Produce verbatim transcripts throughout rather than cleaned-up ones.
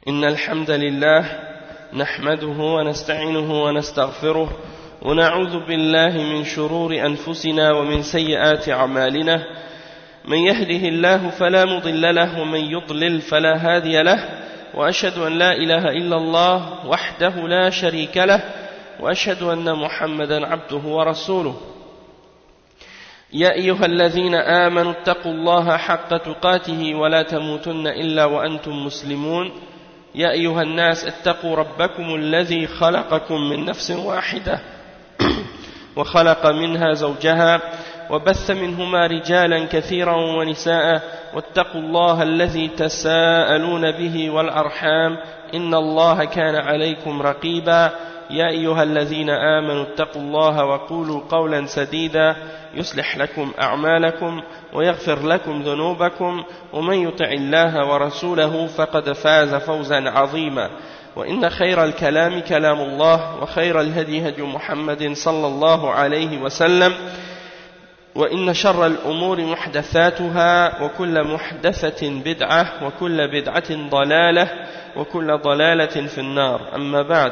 إن الحمد لله نحمده ونستعينه ونستغفره ونعوذ بالله من شرور أنفسنا ومن سيئات أعمالنا من يهده الله فلا مضل له ومن يضلل فلا هادي له وأشهد أن لا إله إلا الله وحده لا شريك له وأشهد أن محمدا عبده ورسوله يا أيها الذين آمنوا اتقوا الله حق تقاته ولا تموتن إلا وأنتم مسلمون يا أيها الناس اتقوا ربكم الذي خلقكم من نفس واحدة وخلق منها زوجها وبث منهما رجالا كثيرا ونساء واتقوا الله الذي تساءلون به والأرحام إن الله كان عليكم رقيبا يا أيها الذين آمنوا اتقوا الله وقولوا قولا سديدا يصلح لكم أعمالكم ويغفر لكم ذنوبكم ومن يطع الله ورسوله فقد فاز فوزا عظيما وإن خير الكلام كلام الله وخير الهدي هدي محمد صلى الله عليه وسلم وإن شر الأمور محدثاتها وكل محدثة بدعة وكل بدعة ضلالة وكل ضلالة في النار أما بعد.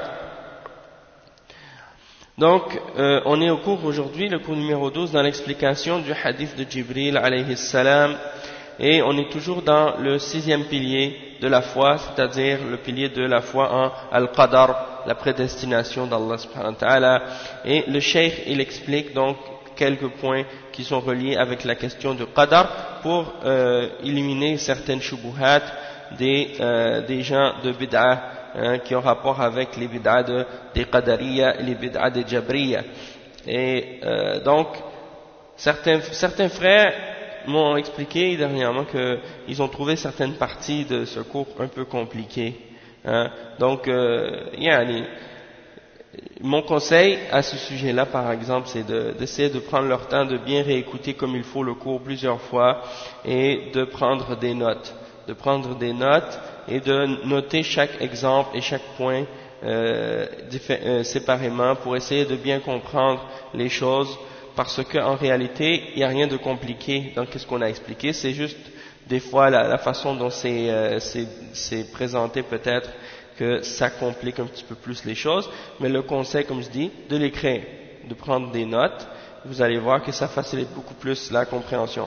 Donc, euh, on est au cours aujourd'hui, le cours numéro douze, dans l'explication du hadith de Jibril alayhi salam, et on est toujours dans le sixième pilier de la foi, c'est-à-dire le pilier de la foi en Al-Qadar, la prédestination d'Allah subhanahu wa ta'ala, et le cheikh, il explique donc quelques points qui sont reliés avec la question du Qadar pour euh, éliminer certaines shubuhat des, euh, des gens de bid'ah, Hein, qui ont rapport avec les bid'ah de, des Qadariya et les bid'ah des Jabriya. Et euh, donc, certains, certains frères m'ont expliqué dernièrement qu'ils ont trouvé certaines parties de ce cours un peu compliquées. Hein. Donc, euh, yani, mon conseil à ce sujet-là, par exemple, c'est de, d'essayer de prendre leur temps de bien réécouter comme il faut le cours plusieurs fois et de prendre des notes. de prendre des notes et de noter chaque exemple et chaque point euh, euh, séparément pour essayer de bien comprendre les choses, parce qu'en réalité, il n'y a rien de compliqué dans ce qu'on a expliqué, c'est juste des fois la, la façon dont c'est, euh, c'est, c'est présenté peut-être que ça complique un petit peu plus les choses, mais le conseil, comme je dis, de l'écrire, de prendre des notes, vous allez voir que ça facilite beaucoup plus la compréhension.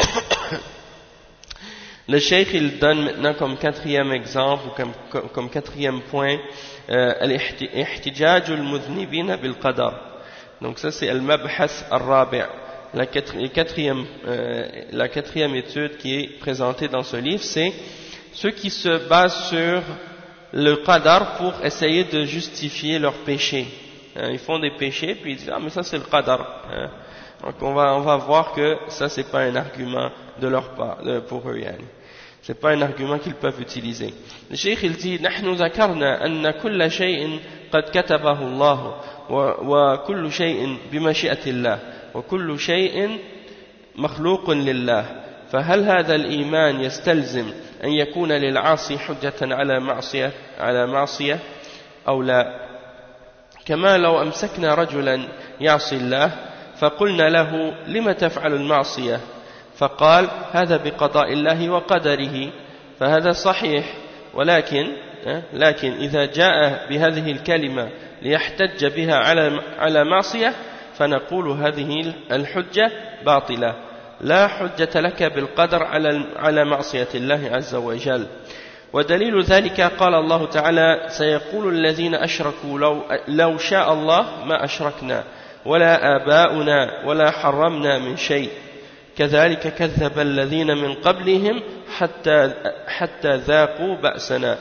Le cheikh il donne maintenant comme quatrième exemple ou comme, comme, comme quatrième point euh, al-ihtijaj al-mudhnibin bil-qadar. Donc ça c'est al-mabhas al-rabi', la quatrième, euh, la quatrième étude qui est présentée dans ce livre, c'est ceux qui se basent sur le qadar pour essayer de justifier leurs péchés. Hein, ils font des péchés puis ils disent ah mais ça c'est le qadar. Hein. Donc on va, on va voir que ça c'est pas un argument de leur part, pour eux. Yani. C'est pas un argument qu'ils peuvent utiliser. Le cheikh il dit نحن ذكرنا أن كل شيء قد كتبه الله وكل شيء بمشيئة الله وكل شيء مخلوق لله فهل هذا الإيمان يستلزم أن يكون للعاصي حجة على معصية على معصية أو لا كما لو أمسكنا رجلا يعصي الله فقلنا له لم تفعل المعصية فقال هذا بقضاء الله وقدره فهذا صحيح ولكن لكن إذا جاء بهذه الكلمة ليحتج بها على على معصية فنقول هذه الحجة باطلة لا حجة لك بالقدر على على معصية الله عز وجل ودليل ذلك قال الله تعالى سيقول الذين أشركوا لو لو شاء الله ما أشركنا ولا آباؤنا ولا حرمنا من شيء كذلك كذب الذين من قبلهم حتى حتى ذاقوا بأسنا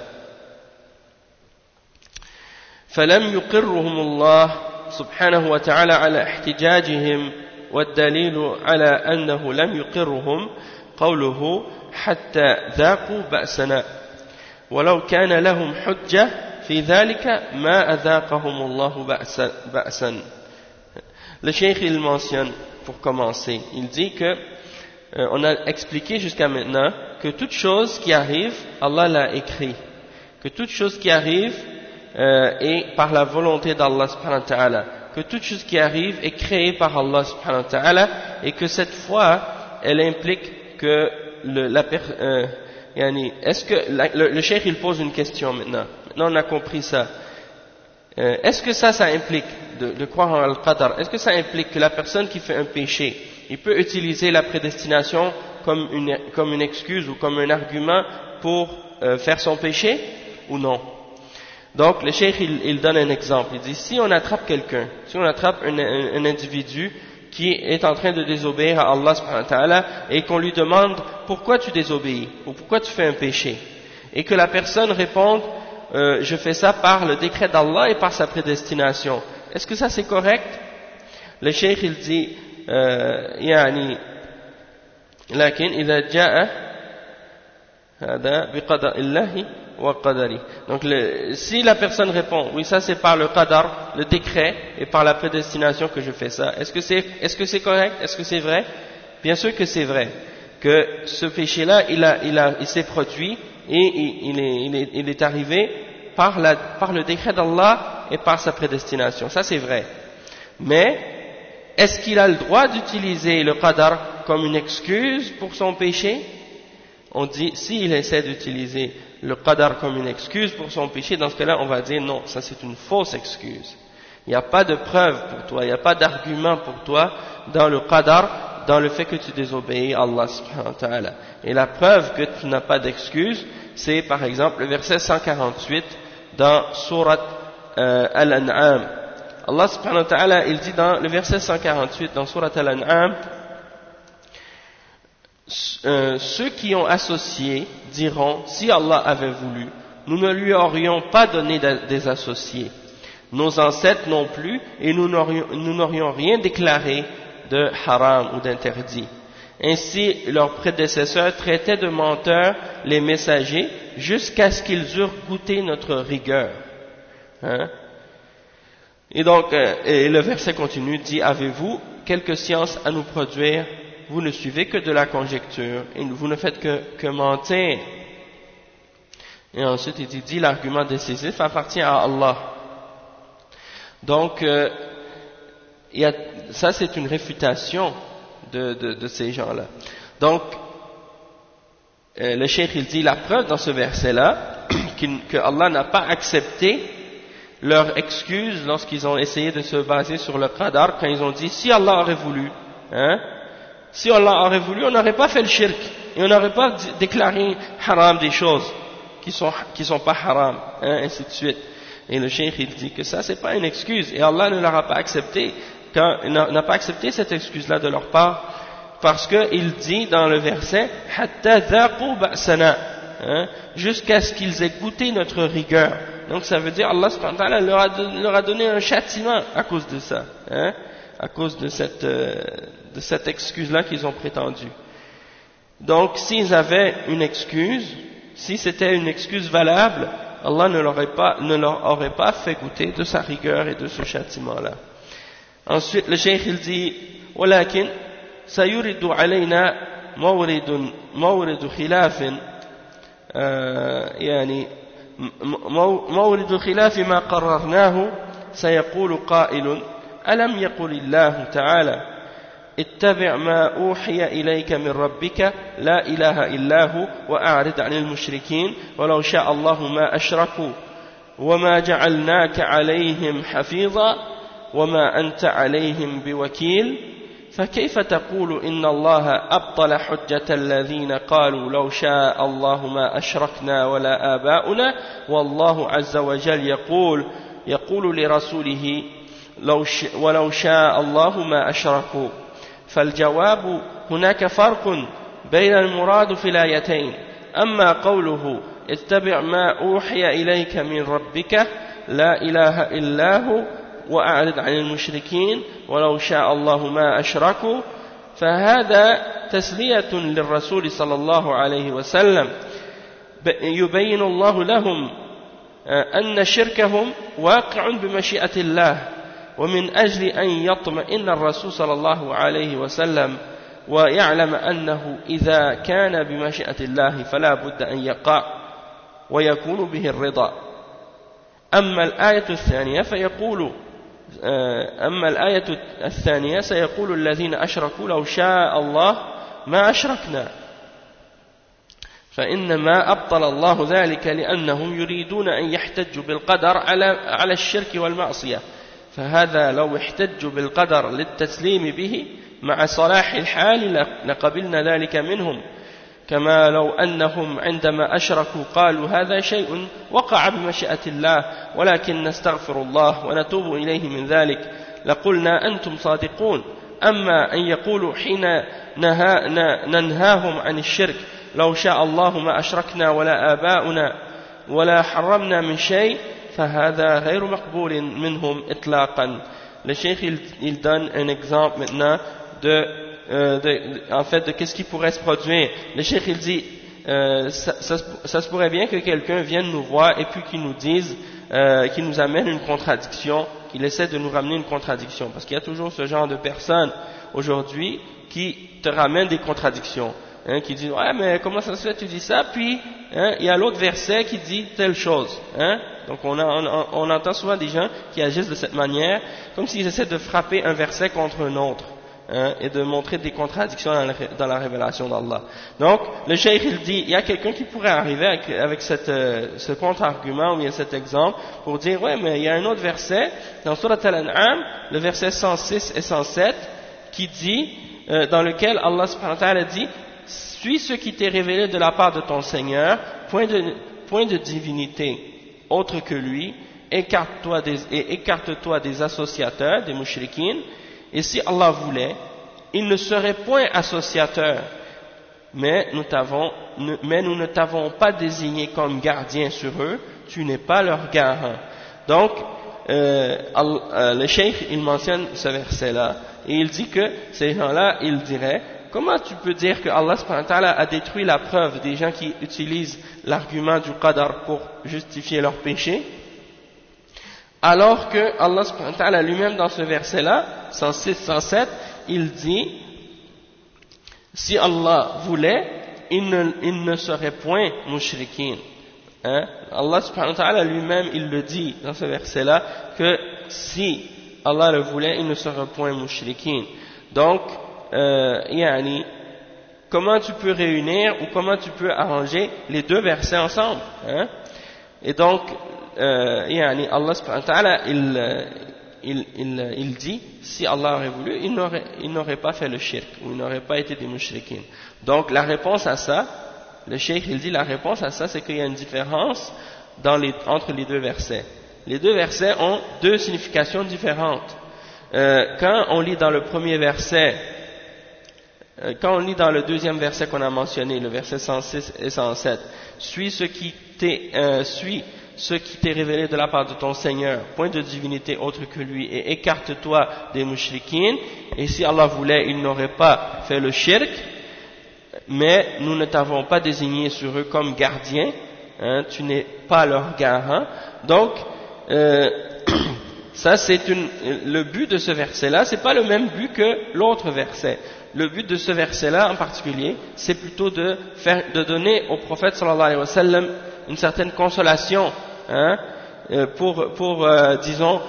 فلم يقرهم الله سبحانه وتعالى على احتجاجهم والدليل على أنه لم يقرهم قوله حتى ذاقوا بأسنا ولو كان لهم حجة في ذلك ما أذاقهم الله بأسا. Le cheikh il mentionne pour commencer, il dit que euh, on a expliqué jusqu'à maintenant que toute chose qui arrive, Allah l'a écrit, que toute chose qui arrive euh, est par la volonté d'Allah subhanahu wa ta'ala, que toute chose qui arrive est créée par Allah subhanahu wa ta'ala et que cette foi elle implique que le, la, euh, yani, est-ce que la, le, le cheikh il pose une question maintenant. Maintenant on a compris ça. Euh, est-ce que ça, ça implique de, de croire en Al-Qadar? Est-ce que ça implique que la personne qui fait un péché, il peut utiliser la prédestination comme une, comme une excuse ou comme un argument pour euh, faire son péché ou non? Donc le cheikh il, il donne un exemple. Il dit si on attrape quelqu'un, si on attrape un, un, un individu qui est en train de désobéir à Allah subhanahu wa ta'ala et qu'on lui demande pourquoi tu désobéis ou pourquoi tu fais un péché, et que la personne réponde euh, je fais ça par le décret d'Allah et par sa prédestination, est-ce que ça c'est correct? Le cheikh il dit يعني لكن إذا جاء هذا بقدر الله وقدره. Donc le, si la personne répond oui ça c'est par le qadar, le décret et par la prédestination que je fais ça, est-ce que c'est est-ce que c'est correct? Est-ce que c'est vrai? Bien sûr que c'est vrai, que ce péché là il a il a il s'est produit et il, il, est, il, est, il est arrivé par la par le décret d'Allah et par sa prédestination, ça c'est vrai. Mais est-ce qu'il a le droit d'utiliser le qadar comme une excuse pour son péché? On dit, s'il essaie d'utiliser le qadar comme une excuse pour son péché, dans ce cas-là, on va dire non, ça c'est une fausse excuse. Il n'y a pas de preuve pour toi, il n'y a pas d'argument pour toi dans le qadar, dans le fait que tu désobéis à Allah subhanahu wa ta'ala. Et la preuve que tu n'as pas d'excuse, c'est par exemple le verset cent quarante-huit dans Surat euh, Al-An'am. Allah subhanahu wa ta'ala, il dit dans le verset cent quarante-huit dans Surat Al-An'am, euh, ceux qui ont associé diront, si Allah avait voulu, nous ne lui aurions pas donné des associés, nos ancêtres non plus, et nous n'aurions rien déclaré de haram ou d'interdit. Ainsi, leurs prédécesseurs traitaient de menteurs les messagers jusqu'à ce qu'ils eurent goûté notre rigueur. Hein? Et donc, euh, et le verset continue, dit, avez-vous quelque science à nous produire? Vous ne suivez que de la conjecture, et vous ne faites que, que mentir. Et ensuite, il dit, dit l'argument décisif appartient à Allah. Donc, euh, il y a, ça c'est une réfutation de, de, de ces gens-là. Donc, euh, le cheikh il dit, la preuve dans ce verset-là, que Allah n'a pas accepté leur excuse lorsqu'ils ont essayé de se baser sur le qadar, quand ils ont dit si Allah aurait voulu, hein, si Allah aurait voulu, on n'aurait pas fait le shirk et on n'aurait pas déclaré haram des choses qui sont qui sont pas haram, hein, ainsi de suite. Et le cheikh il dit que ça c'est pas une excuse et Allah ne l'aura pas accepté, quand il n'a pas accepté cette excuse-là de leur part, parce que il dit dans le verset hatta dhaqu ba'sana, hein, jusqu'à ce qu'ils aient goûté notre rigueur. Donc ça veut dire Allah subhanahu wa ta'ala leur a, leur a donné un châtiment à cause de ça, hein, à cause de cette, euh, de cette excuse-là qu'ils ont prétendue. Donc s'ils avaient une excuse, si c'était une excuse valable, Allah ne leur, aurait pas, ne leur aurait pas fait goûter de sa rigueur et de ce châtiment-là. Ensuite le cheikh il dit ولكن سيرد علينا مورد مورد خلاف يعني مورد خلاف ما قررناه سيقول قائل ألم يقل الله تعالى اتبع ما أوحي إليك من ربك لا إله إلا هو وأعرض عن المشركين ولو شاء الله ما أشركوا وما جعلناك عليهم حفيظا وما أنت عليهم بوكيل فكيف تقول إن الله أبطل حجة الذين قالوا لو شاء الله ما أشركنا ولا آباؤنا والله عز وجل يقول يقول لرسوله لو ش ولو شاء الله ما أشركوا. فالجواب هناك فرق بين المراد في الآيتين. أما قوله اتبع ما أوحي إليك من ربك لا إله إلا هو وأعرض عن المشركين ولو شاء الله ما أشركوا فهذا تسلية للرسول صلى الله عليه وسلم يبين الله لهم أن شركهم واقع بمشيئة الله ومن أجل أن يطمئن الرسول صلى الله عليه وسلم ويعلم أنه إذا كان بمشيئة الله فلا بد أن يقع ويكون به الرضا. أما الآية الثانية فيقول أما الآية الثانية سيقول الذين أشركوا لو شاء الله ما أشركنا فإنما أبطل الله ذلك لأنهم يريدون أن يحتجوا بالقدر على على الشرك والمعصية فهذا لو احتجوا بالقدر للتسليم به مع صلاح الحال لقبلنا ذلك منهم كما لو أنهم عندما أشركوا قالوا هذا شيء وقع بمشيئة الله ولكن نستغفر الله ونتوب إليه من ذلك لقلنا أنتم صادقون أما أن يقولوا حين نها ننهاهم عن الشرك لو شاء الله ما أشركنا ولا آباؤنا ولا حرمنا من شيء فهذا غير مقبول منهم إطلاقا. Le cheikh il, il donne un exemple maintenant de, euh, de, en fait de qu'est-ce qui pourrait se produire. Le cheikh il dit euh, ça, ça, ça se pourrait bien que quelqu'un vienne nous voir et puis qu'il nous dise euh, qu'il nous amène une contradiction, qu'il essaie de nous ramener une contradiction, parce qu'il y a toujours ce genre de personnes aujourd'hui qui te ramènent des contradictions, hein, qui disent ouais mais comment ça se fait tu dis ça, puis hein, il y a l'autre verset qui dit telle chose, hein. Donc on, a, on, on entend souvent des gens qui agissent de cette manière, comme s'ils essaient de frapper un verset contre un autre, hein, et de montrer des contradictions dans la, dans la révélation d'Allah. Donc le cheikh il dit, il y a quelqu'un qui pourrait arriver avec, avec cette, euh, ce contre-argument ou bien cet exemple pour dire ouais mais il y a un autre verset dans Surat Al-An'am, le verset cent six et cent sept, qui dit, euh, dans lequel Allah subhanahu wa ta'ala dit suis ce qui t'est révélé de la part de ton Seigneur, point de, point de divinité autre que lui, écarte-toi des, et écarte-toi des associateurs, des mushrikines, et si Allah voulait, il ne serait point associateur, mais nous, t'avons, mais nous ne t'avons pas désigné comme gardien sur eux, tu n'es pas leur garant. Donc, euh, euh, le cheikh, il mentionne ce verset-là, et il dit que ces gens-là, il dirait, comment tu peux dire que Allah subhanahu wa ta'ala a détruit la preuve des gens qui utilisent l'argument du qadar pour justifier leur péché, alors que Allah subhanahu wa ta'ala lui-même dans ce verset-là, cent six cent sept, il dit si Allah voulait, il ne, il ne serait point mushrikin. Hein? Allah subhanahu wa ta'ala lui-même, il le dit dans ce verset-là, que si Allah le voulait, il ne serait point mushrikin. Donc, Euh, yani, comment tu peux réunir ou comment tu peux arranger les deux versets ensemble, hein? Et donc euh, yani, Allah subhanahu wa ta'ala il, il, il, il dit si Allah aurait voulu il n'aurait, il n'aurait pas fait le shirk ou il n'aurait pas été des mushrikin. Donc la réponse à ça, le cheikh il dit la réponse à ça c'est qu'il y a une différence dans les, entre les deux versets. Les deux versets ont deux significations différentes. Euh, quand on lit dans le premier verset, quand on lit dans le deuxième verset qu'on a mentionné, le verset cent six et cent sept, suis ce qui t'est, euh, suis ce qui t'est révélé de la part de ton Seigneur, point de divinité autre que lui, et écarte-toi des mushrikines, et si Allah voulait, il n'aurait pas fait le shirk, mais nous ne t'avons pas désigné sur eux comme gardien, hein, tu n'es pas leur garant. Donc, euh, ça c'est une, le but de ce verset-là, c'est pas le même but que l'autre verset. Le but de ce verset-là en particulier, c'est plutôt de faire, de donner au prophète sallallahu alayhi wa sallam une certaine consolation, hein, pour, pour euh, disons,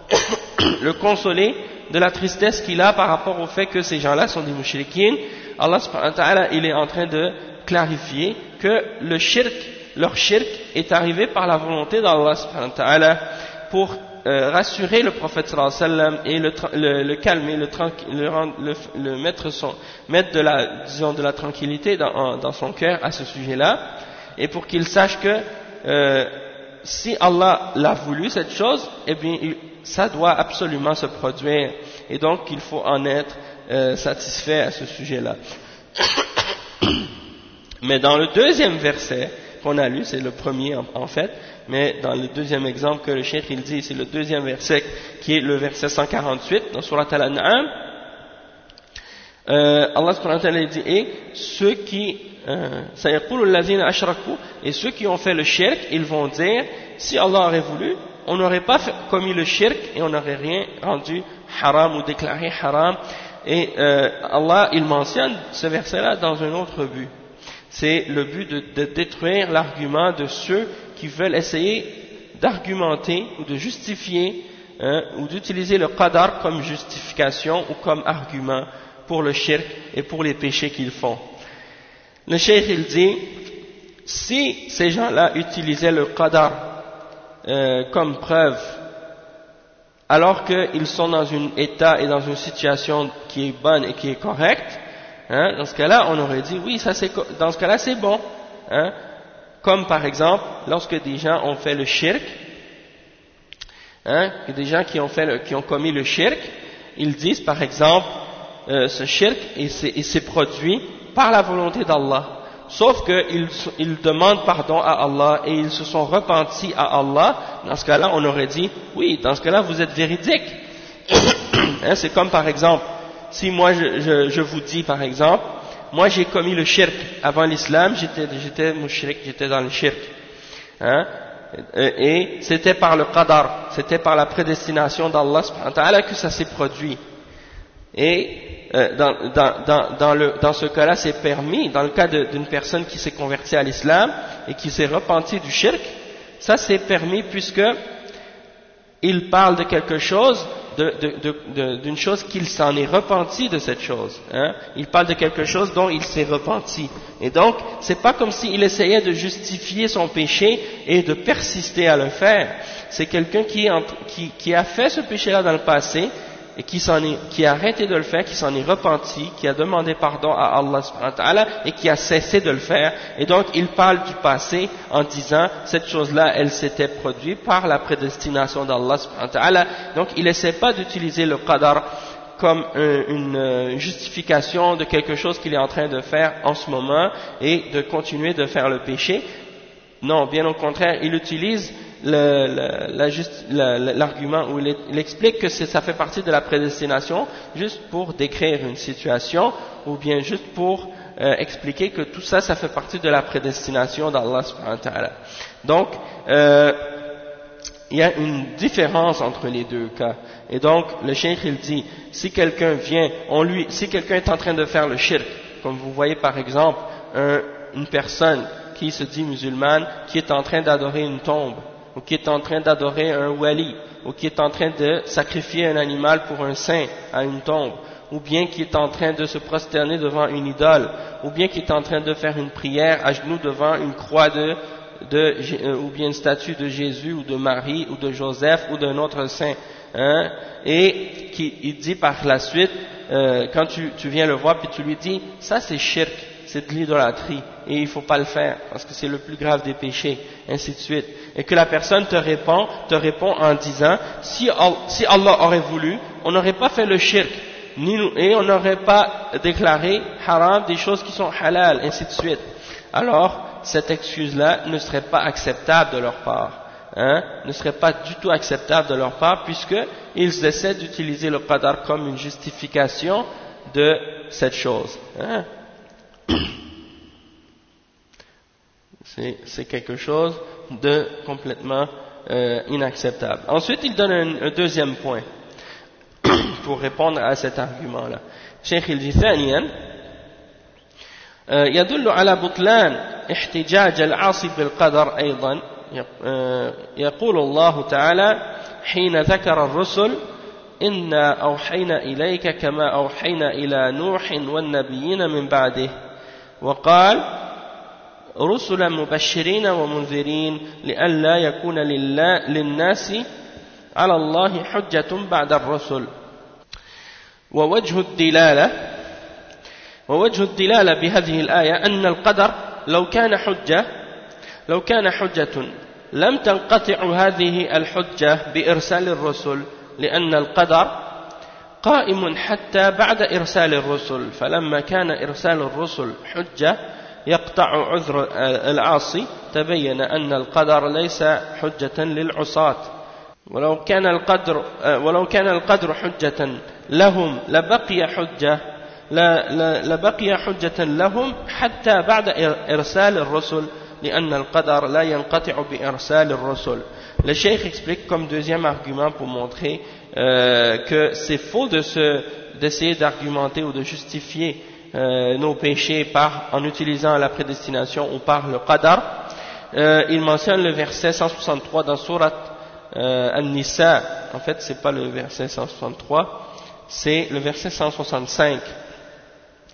le consoler de la tristesse qu'il a par rapport au fait que ces gens-là sont des mushrikines. Allah subhanahu wa ta'ala, il est en train de clarifier que le shirk, leur shirk est arrivé par la volonté d'Allah subhanahu wa ta'ala pour Euh, rassurer le prophète sallallahu alayhi wa sallam et le, le, le calmer, le, le, le, le mettre, son, mettre de la, disons, de la tranquillité dans, dans son cœur à ce sujet-là, et pour qu'il sache que euh, si Allah l'a voulu cette chose, eh bien il, ça doit absolument se produire, et donc il faut en être euh, satisfait à ce sujet-là. Mais dans le deuxième verset qu'on a lu, c'est le premier en, en fait, mais dans le deuxième exemple que le cheikh il dit, c'est le deuxième verset qui est le verset cent quarante-huit dans Surat Al-An'am. Euh, Allah subhanahu wa ta'ala dit et ceux qui sayaqulu allazina ashraku, et ceux qui ont fait le shirk, ils vont dire si Allah aurait voulu, on n'aurait pas fait, commis le shirk et on n'aurait rien rendu haram ou déclaré haram. Et euh, Allah il mentionne ce verset-là dans un autre but. C'est le but de, de détruire l'argument de ceux qui veulent essayer d'argumenter ou de justifier hein, ou d'utiliser le qadar comme justification ou comme argument pour le shirk et pour les péchés qu'ils font. Le cheikh il dit si ces gens-là utilisaient le qadar euh, comme preuve, alors qu'ils sont dans un état et dans une situation qui est bonne et qui est correcte, hein, dans ce cas-là, on aurait dit, oui, ça c'est, dans ce cas-là, c'est bon. Hein, comme par exemple, lorsque des gens ont fait le shirk, hein, des gens qui ont, fait le, qui ont commis le shirk, ils disent par exemple, euh, ce shirk, il s'est produit par la volonté d'Allah. Sauf qu'ils ils demandent pardon à Allah et ils se sont repentis à Allah. Dans ce cas-là, on aurait dit, oui, dans ce cas-là, vous êtes véridique. Hein, c'est comme par exemple, si moi je, je, je vous dis par exemple, moi j'ai commis le shirk avant l'islam, j'étais j'étais mushrik, j'étais dans le shirk. Hein, et c'était par le qadar, c'était par la prédestination d'Allah subhanahu wa ta'ala que ça s'est produit. Et euh, dans, dans, dans, dans, le, dans ce cas-là, c'est permis, dans le cas d'une personne qui s'est convertie à l'islam et qui s'est repentie du shirk, ça c'est permis puisque il parle de quelque chose, de, de, de, de, d'une chose qu'il s'en est repenti de cette chose. Hein. Il parle de quelque chose dont il s'est repenti. Et donc, c'est pas comme s'il essayait de justifier son péché et de persister à le faire. C'est quelqu'un qui, qui, qui a fait ce péché-là dans le passé, et qui, s'en est, qui a arrêté de le faire, qui s'en est repenti, qui a demandé pardon à Allah subhanahu wa ta'ala et qui a cessé de le faire. Et donc il parle du passé en disant cette chose-là, elle s'était produite par la prédestination d'Allah subhanahu wa ta'ala. Donc il n'essaie pas d'utiliser le qadar comme une justification de quelque chose qu'il est en train de faire en ce moment et de continuer de faire le péché. Non, bien au contraire, il utilise l'argument où il, il explique que ça fait partie de la prédestination juste pour décrire une situation ou bien juste pour euh, expliquer que tout ça, ça fait partie de la prédestination d'Allah subhanahu wa ta'ala. Donc, euh, il y a une différence entre les deux cas. Et donc, le cheikh il dit, si quelqu'un vient, on lui, si quelqu'un est en train de faire le shirk, comme vous voyez par exemple, un, une personne qui se dit musulmane, qui est en train d'adorer une tombe, ou qui est en train d'adorer un wali, ou qui est en train de sacrifier un animal pour un saint à une tombe, ou bien qui est en train de se prosterner devant une idole, ou bien qui est en train de faire une prière à genoux devant une croix de, de ou bien une statue de Jésus, ou de Marie, ou de Joseph, ou d'un autre saint, hein, et qui il dit par la suite, euh, quand tu, tu viens le voir, puis tu lui dis, ça c'est shirk, c'est de l'idolâtrie, et il ne faut pas le faire, parce que c'est le plus grave des péchés, ainsi de suite. Et que la personne te répond, te répond en disant, si, si Allah aurait voulu, on n'aurait pas fait le shirk, ni nous, et on n'aurait pas déclaré haram des choses qui sont halal, ainsi de suite. Alors, cette excuse-là ne serait pas acceptable de leur part, hein, ne serait pas du tout acceptable de leur part, puisqu'ils essaient d'utiliser le qadar comme une justification de cette chose. Hein. C'est quelque chose de complètement euh, inacceptable. Ensuite, il donne un, un deuxième point pour répondre à cet argument-là. Cheikh il dit ثانيا يدل على بطلان احتجاج العاصي بالقدر أيضا يقول الله تعالى حين ذكر الرسل إنا أوحينا إليك كما أوحينا إلى نوح والنبيين من بعده وقال رسلا مبشرين ومنذرين لئلا يكون للناس على الله حجة بعد الرسل ووجه الدلالة ووجه الدلالة بهذه الآية أن القدر لو كان حجة لو كان حجة لم تنقطع هذه الحجة بإرسال الرسل لأن القدر قائم حتى بعد إرسال الرسل فلما كان إرسال الرسل حجة يقطع عذر العاصي تبين أن القدر ليس حجة للعصاة ولو كان القدر ولو كان القدر حجة لهم لبقي حجة لبقي حجة لهم حتى بعد إرسال الرسل لأن القدر لا ينقطع بإرسال الرسل. Le cheikh explique comme deuxième argument pour montrer euh, que c'est faux de se, d'essayer d'argumenter ou de justifier euh, nos péchés par, en utilisant la prédestination ou par le qadar. Euh, il mentionne le verset cent soixante-trois dans Surat euh, An-Nisa. En fait, c'est pas le verset cent soixante-trois, c'est le verset cent soixante-cinq.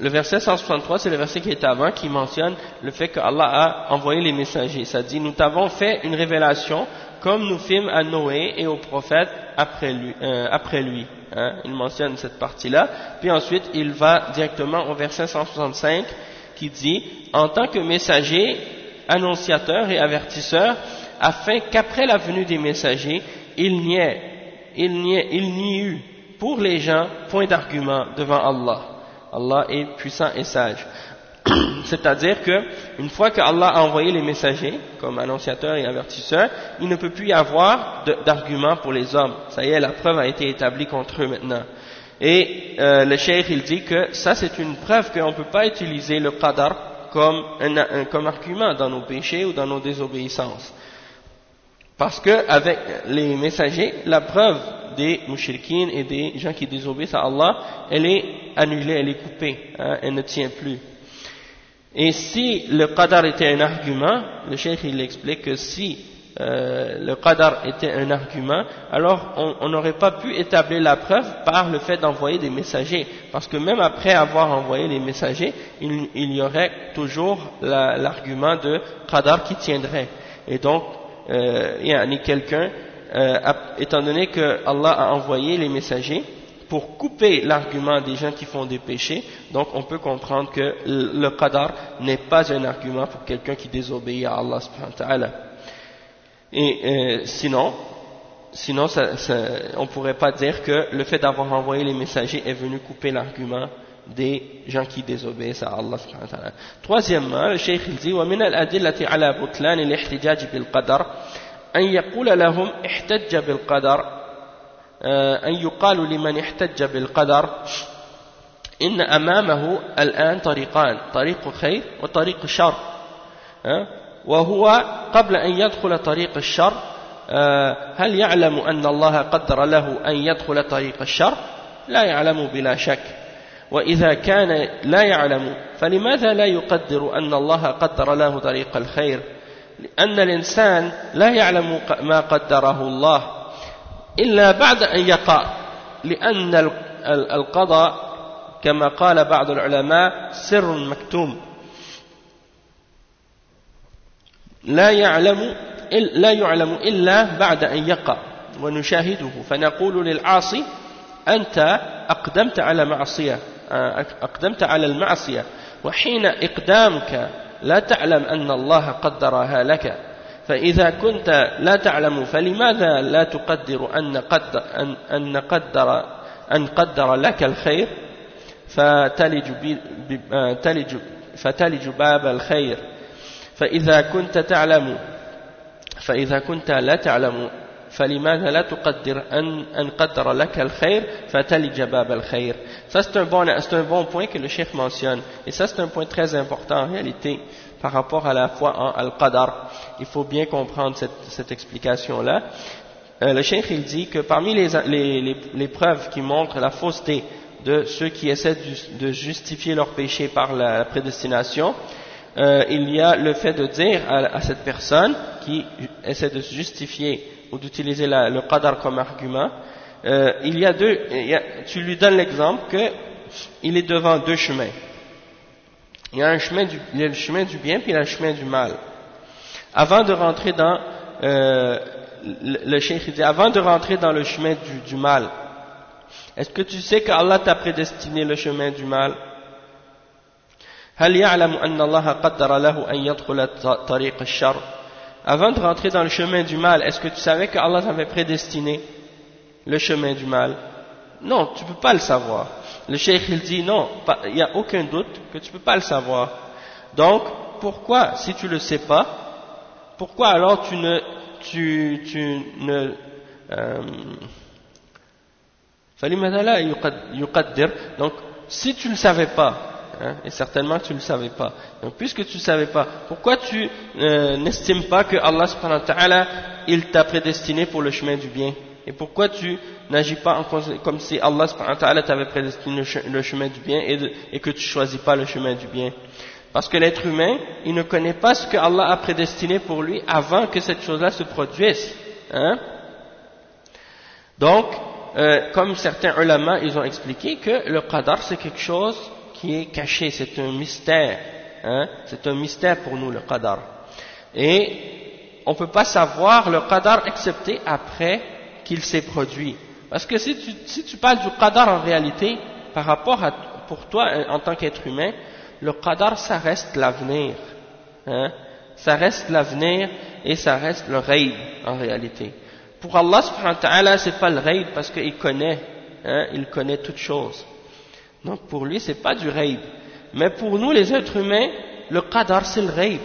le verset cent soixante-trois, c'est le verset qui est avant, qui mentionne le fait qu'Allah a envoyé les messagers. Ça dit, nous t'avons fait une révélation comme nous fîmes à Noé et aux prophètes après lui. Euh, après lui hein. Il mentionne cette partie-là. Puis ensuite, il va directement au verset cent soixante-cinq qui dit, en tant que messager, annonciateur et avertisseur, afin qu'après la venue des messagers, il n'y ait, il n'y ait, il n'y eut pour les gens point d'argument devant Allah. Allah est puissant et sage. C'est-à-dire que une fois que Allah a envoyé les messagers comme annonciateurs et avertisseurs, il ne peut plus y avoir d'argument pour les hommes. Ça y est, la preuve a été établie contre eux maintenant. Et euh, le cheikh il dit que ça c'est une preuve qu'on ne peut pas utiliser le qadar comme un, un, comme argument dans nos péchés ou dans nos désobéissances. Parce que avec les messagers, la preuve des mouchriquines et des gens qui désobéissent à Allah, elle est annulée, elle est coupée, hein, elle ne tient plus. Et si le qadar était un argument, le cheikh il explique que si euh, le qadar était un argument, alors on n'aurait pas pu établir la preuve par le fait d'envoyer des messagers, parce que même après avoir envoyé les messagers, il, il y aurait toujours la, l'argument de qadar qui tiendrait. Et donc, euh, il y a quelqu'un, euh, étant donné que Allah a envoyé les messagers pour couper l'argument des gens qui font des péchés, donc on peut comprendre que le qadar n'est pas un argument pour quelqu'un qui désobéit à Allah subhanahu wa ta'ala. Et euh, sinon, sinon ça, ça, on ne pourrait pas dire que le fait d'avoir envoyé les messagers est venu couper l'argument des gens qui désobéissent à Allah subhanahu wa ta'ala. Troisièmement, le cheikh il dit وَمِنَ الْأَدِلَّةِ عَلَى بُطْلَانِ الْإِحْتِجَاجِ بِالْقَدَرِ أَنْ يَقُولَ لَهُمْ احْتَجَّ بِالْقَدَرِ أن يقال لمن احتج بالقدر إن أمامه الآن طريقان طريق خير وطريق شر وهو قبل أن يدخل طريق الشر هل يعلم أن الله قدر له أن يدخل طريق الشر لا يعلم بلا شك وإذا كان لا يعلم فلماذا لا يقدر أن الله قدر له طريق الخير لأن الإنسان لا يعلم ما قدره الله إلا بعد أن يقع لأن القضاء كما قال بعض العلماء سر مكتوم لا يعلم لا يعلم إلا بعد أن يقع ونشاهده فنقول للعاصي أنت أقدمت على معصية أقدمت على المعصية وحين إقدامك لا تعلم أن الله قدرها لك فإذا كنت لا تعلم فلماذا لا تقدر أن قدر أن, أن قدر أن قدر لك الخير فتلج, تلج فتلج باب الخير فإذا كنت تعلم فإذا كنت لا تعلم فلماذا لا تقدر أن, أن قدر لك الخير فتلج باب الخير. Ça c'est un bon, c'est un bon point que le cheikh mentionne et ça c'est un point très important en réalité par rapport à la foi en Al-Qadar. Il faut bien comprendre cette, cette explication-là. Euh, le cheikh il dit que parmi les, les, les, les preuves qui montrent la fausseté de ceux qui essaient de, de justifier leur péché par la, la prédestination, euh, il y a le fait de dire à, à cette personne qui essaie de se justifier ou d'utiliser la, le qadar comme argument, euh, il y a deux, il y a, tu lui donnes l'exemple qu'il est devant deux chemins. Il y a un chemin du, il y a le chemin du bien puis il y a le chemin du mal. Avant de rentrer dans, euh, le, le cheikh dit, avant de rentrer dans le chemin du, du mal, est-ce que tu sais qu'Allah t'a prédestiné le chemin du mal? هل يعلم أن الله قدر له أن يدخل طريق الشر? Avant de rentrer dans le chemin du mal, est-ce que tu savais que Allah t'avait prédestiné le chemin du mal? Non, tu ne peux pas le savoir. Le cheikh il dit non, il n'y a aucun doute que tu ne peux pas le savoir. Donc, pourquoi, si tu ne le sais pas, pourquoi alors tu ne, tu, tu ne, euh, donc, si tu ne le savais pas, hein, et certainement que tu ne le savais pas, donc puisque tu ne savais pas, pourquoi tu euh, n'estimes pas que Allah subhanahu wa ta'ala, il t'a prédestiné pour le chemin du bien? Et pourquoi tu n'agis pas en, comme si Allah subhanahu wa ta'ala t'avait prédestiné le chemin du bien et, de, et que tu ne choisis pas le chemin du bien? Parce que l'être humain, il ne connaît pas ce que Allah a prédestiné pour lui avant que cette chose-là se produise. Hein? Donc, euh, comme certains ulama, ils ont expliqué que le qadar c'est quelque chose qui est caché, c'est un mystère, hein, c'est un mystère pour nous le qadar. Et on ne peut pas savoir le qadar excepté après qu'il s'est produit. Parce que si tu, si tu parles du qadar en réalité, par rapport à, pour toi en tant qu'être humain, le qadar ça reste l'avenir, hein, ça reste l'avenir et ça reste le ghaib en réalité. Pour Allah subhanahu wa ta'ala c'est pas le ghaib parce qu'il connaît, hein, il connaît toutes choses. Donc pour lui c'est pas du ghaib. Mais pour nous les êtres humains, le qadar c'est le ghaib,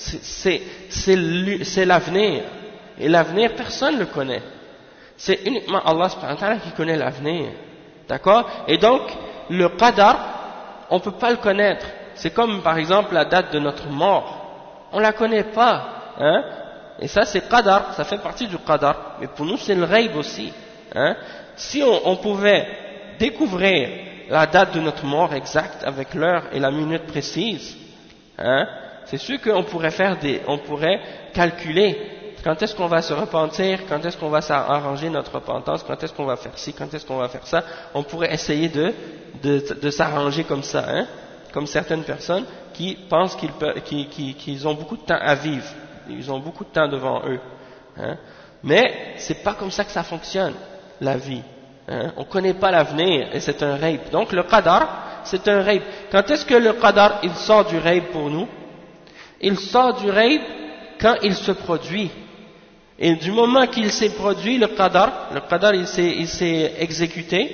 c'est l'avenir. Et l'avenir personne ne le connaît. C'est uniquement Allah subhanahu wa ta'ala qui connaît l'avenir. D'accord? Et donc le qadar, on ne peut pas le connaître. C'est comme par exemple la date de notre mort. On ne la connaît pas. Hein? Et ça c'est qadar, ça fait partie du qadar. Mais pour nous c'est le ghaib aussi. Hein? Si on, on pouvait découvrir la date de notre mort exacte avec l'heure et la minute précise, hein, c'est sûr qu'on pourrait faire des, on pourrait calculer quand est-ce qu'on va se repentir, quand est-ce qu'on va s'arranger notre repentance, quand est-ce qu'on va faire ci, quand est-ce qu'on va faire ça. On pourrait essayer de, de, de s'arranger comme ça, hein, comme certaines personnes qui pensent qu'ils peuvent, qui, qui, qu'ils ont beaucoup de temps à vivre, ils ont beaucoup de temps devant eux. Hein. Mais c'est pas comme ça que ça fonctionne, la vie. Hein. On ne connaît pas l'avenir et c'est un ghaib. Donc le qadar, c'est un ghaib. Quand est-ce que le qadar il sort du ghaib pour nous? Il sort du ghaib quand il se produit. Et du moment qu'il s'est produit, le qadar, le qadar il s'est, il s'est exécuté,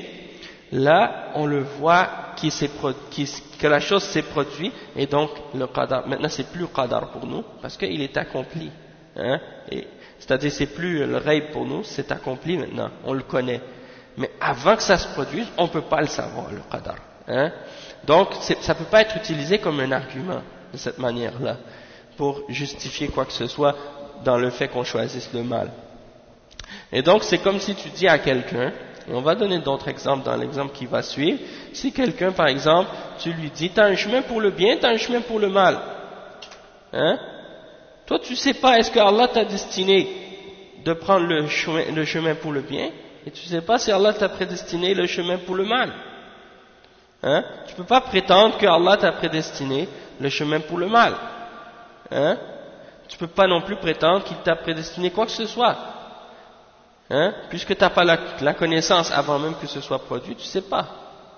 là on le voit qu'il s'est, qu'il, que la chose s'est produite, et donc le qadar, maintenant c'est plus le qadar pour nous, parce qu'il est accompli. Hein, et, c'est-à-dire c'est plus le ghaib pour nous, c'est accompli maintenant, on le connaît. Mais avant que ça se produise, on ne peut pas le savoir, le qadar. Hein. Donc ça ne peut pas être utilisé comme un argument de cette manière-là, pour justifier quoi que ce soit dans le fait qu'on choisisse le mal. Et donc c'est comme si tu dis à quelqu'un, et on va donner d'autres exemples dans l'exemple qui va suivre, si quelqu'un par exemple, tu lui dis, tu as un chemin pour le bien, tu as un chemin pour le mal. Hein? Toi tu sais pas, est-ce que Allah t'a destiné de prendre le chemin, le chemin pour le bien, et tu sais pas si Allah t'a prédestiné le chemin pour le mal. Hein? Tu peux pas prétendre que Allah t'a prédestiné le chemin pour le mal. Hein? Tu peux pas non plus prétendre qu'il t'a prédestiné quoi que ce soit. Hein? Puisque tu n'as pas la, la connaissance avant même que ce soit produit, tu sais pas.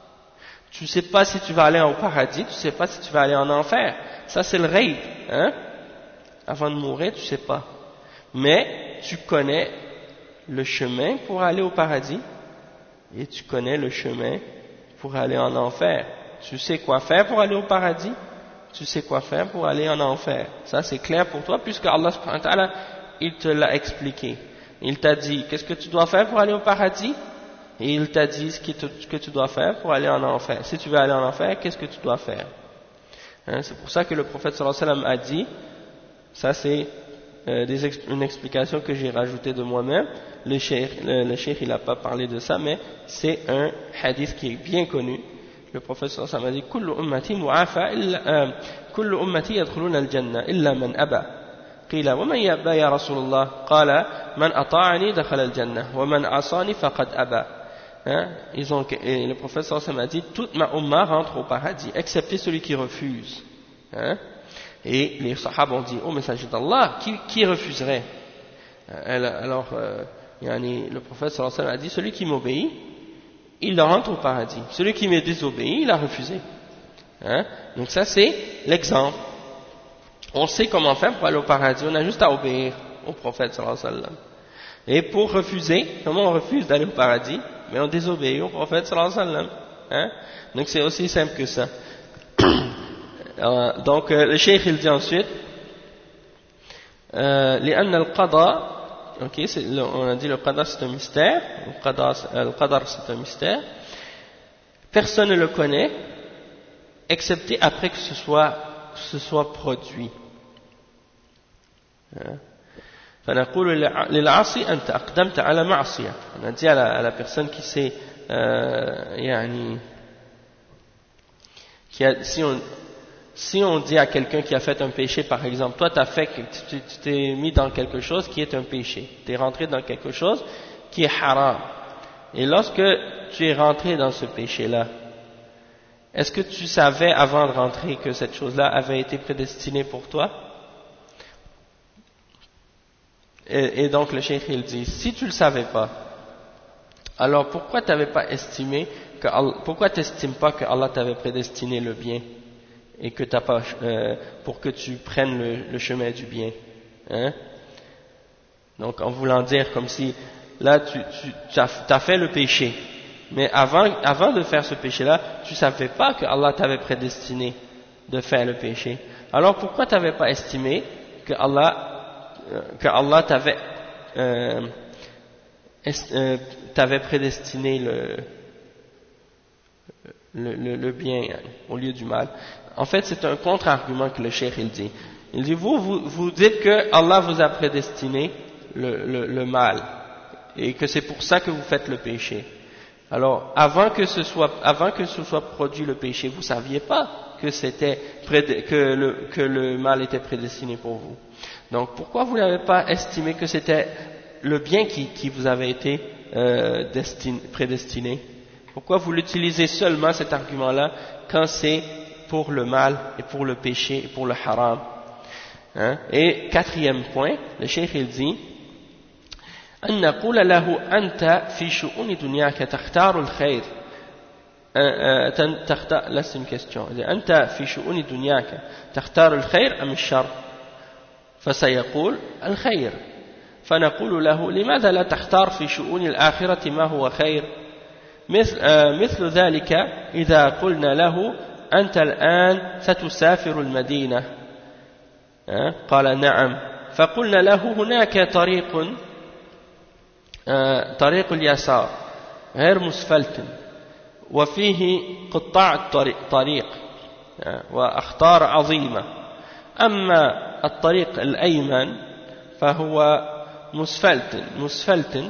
Tu sais pas si tu vas aller au paradis, tu sais pas si tu vas aller en enfer. Ça c'est le ghaib. Hein? Avant de mourir, tu sais pas. Mais tu connais le chemin pour aller au paradis et tu connais le chemin pour aller en enfer. Tu sais quoi faire pour aller au paradis, tu sais quoi faire pour aller en enfer. Ça c'est clair pour toi puisque Allah subhanahu wa ta'ala il te l'a expliqué. Il t'a dit qu'est-ce que tu dois faire pour aller au paradis et il t'a dit ce que tu dois faire pour aller en enfer. Si tu veux aller en enfer, qu'est-ce que tu dois faire? Hein, c'est pour ça que le prophète sallallahu alayhi wa sallam a dit, ça c'est euh, des, une explication que j'ai rajoutée de moi-même, le cheikh, le, le cheikh il n'a pas parlé de ça, mais c'est un hadith qui est bien connu. Le prophète sallallahu alayhi wa sallam a dit kullu ummati mu'afa illa kullu ummati yadkhuluna al-jannah illa man aba qila wa man yaba ya rasulullah qala man ata'ani dakhala al-jannah wa man asani faqad aba. Hein? Ils ont, et le prophète sallallahu alayhi wa sallam a dit toute ma umma rentre au paradis excepté celui qui refuse. Hein? Et les sahaba ont dit, oh messager d'Allah, qui, qui refuserait? Alors, euh, yani, le prophète sallallahu alayhi wa sallam a dit, celui qui m'obéit, il rentre au paradis. Celui qui me désobéit, il a refusé. Hein? Donc ça c'est l'exemple. On sait comment faire pour aller au paradis, on a juste à obéir au prophète sallallahu alayhi wa sallam. Et pour refuser, comment on refuse d'aller au paradis? Mais on désobéit au prophète sallallahu alayhi wa sallam. Hein? Donc c'est aussi simple que ça. Euh, donc euh, le cheikh il dit ensuite euh, لأن القضاء, ok, le, on a dit le qadar c'est un mystère, le qadar, euh, le qadar c'est un mystère, personne ne le connaît excepté après que ce soit, ce soit produit. فنقول للعاصي أنت أقدمت على معصية. On a dit à la, à la personne qui s'est euh, يعني, qui a, si on Si on dit à quelqu'un qui a fait un péché, par exemple, toi tu as fait, tu t'es mis dans quelque chose qui est un péché, tu es rentré dans quelque chose qui est haram, et lorsque tu es rentré dans ce péché-là, est-ce que tu savais avant de rentrer que cette chose-là avait été prédestinée pour toi? Et, et donc le cheikh il dit, si tu le savais pas, alors pourquoi tu n'avais pas estimé que Allah, pourquoi t'estimes pas que Allah t'avait prédestiné le bien et que t'as pas euh, pour que tu prennes le, le chemin du bien, hein? Donc en voulant dire comme si là tu, tu, tu as, as fait le péché, mais avant, avant de faire ce péché-là, tu savais pas que Allah t'avait prédestiné de faire le péché. Alors pourquoi tu n'avais pas estimé que Allah, euh, que Allah t'avait, euh, euh, t'avait prédestiné le, le, le, le bien au lieu du mal? En fait, c'est un contre-argument que le cheikh il dit. Il dit, vous, vous, vous dites que Allah vous a prédestiné le, le, le mal et que c'est pour ça que vous faites le péché. Alors, avant que ce soit, avant que ce soit produit le péché, vous saviez pas que c'était que le, que le mal était prédestiné pour vous. Donc, pourquoi vous n'avez pas estimé que c'était le bien qui, qui vous avait été euh, destiné, prédestiné? Pourquoi vous l'utilisez seulement cet argument-là quand c'est pour le mal et pour le péché et pour le haram? Hein? Et quatrième point, le cheikh il dit, أن نقول له أنت في شؤون دنياك تختار الخير. تختار لا c'est une question. أنت في شؤون دنياك تختار الخير أم الشر؟ فسيقول الخير. فنقول له لماذا لا تختار في شؤون الآخرة ما هو خير؟ مثل, مثل ذلك إذا قلنا له أنت الآن ستسافر المدينة. قال نعم. فقلنا له هناك طريق طريق اليسار غير مسفلت وفيه قطاع الطريق طريق وأخطار عظيمة، أما الطريق الأيمن فهو مسفلت مسفلت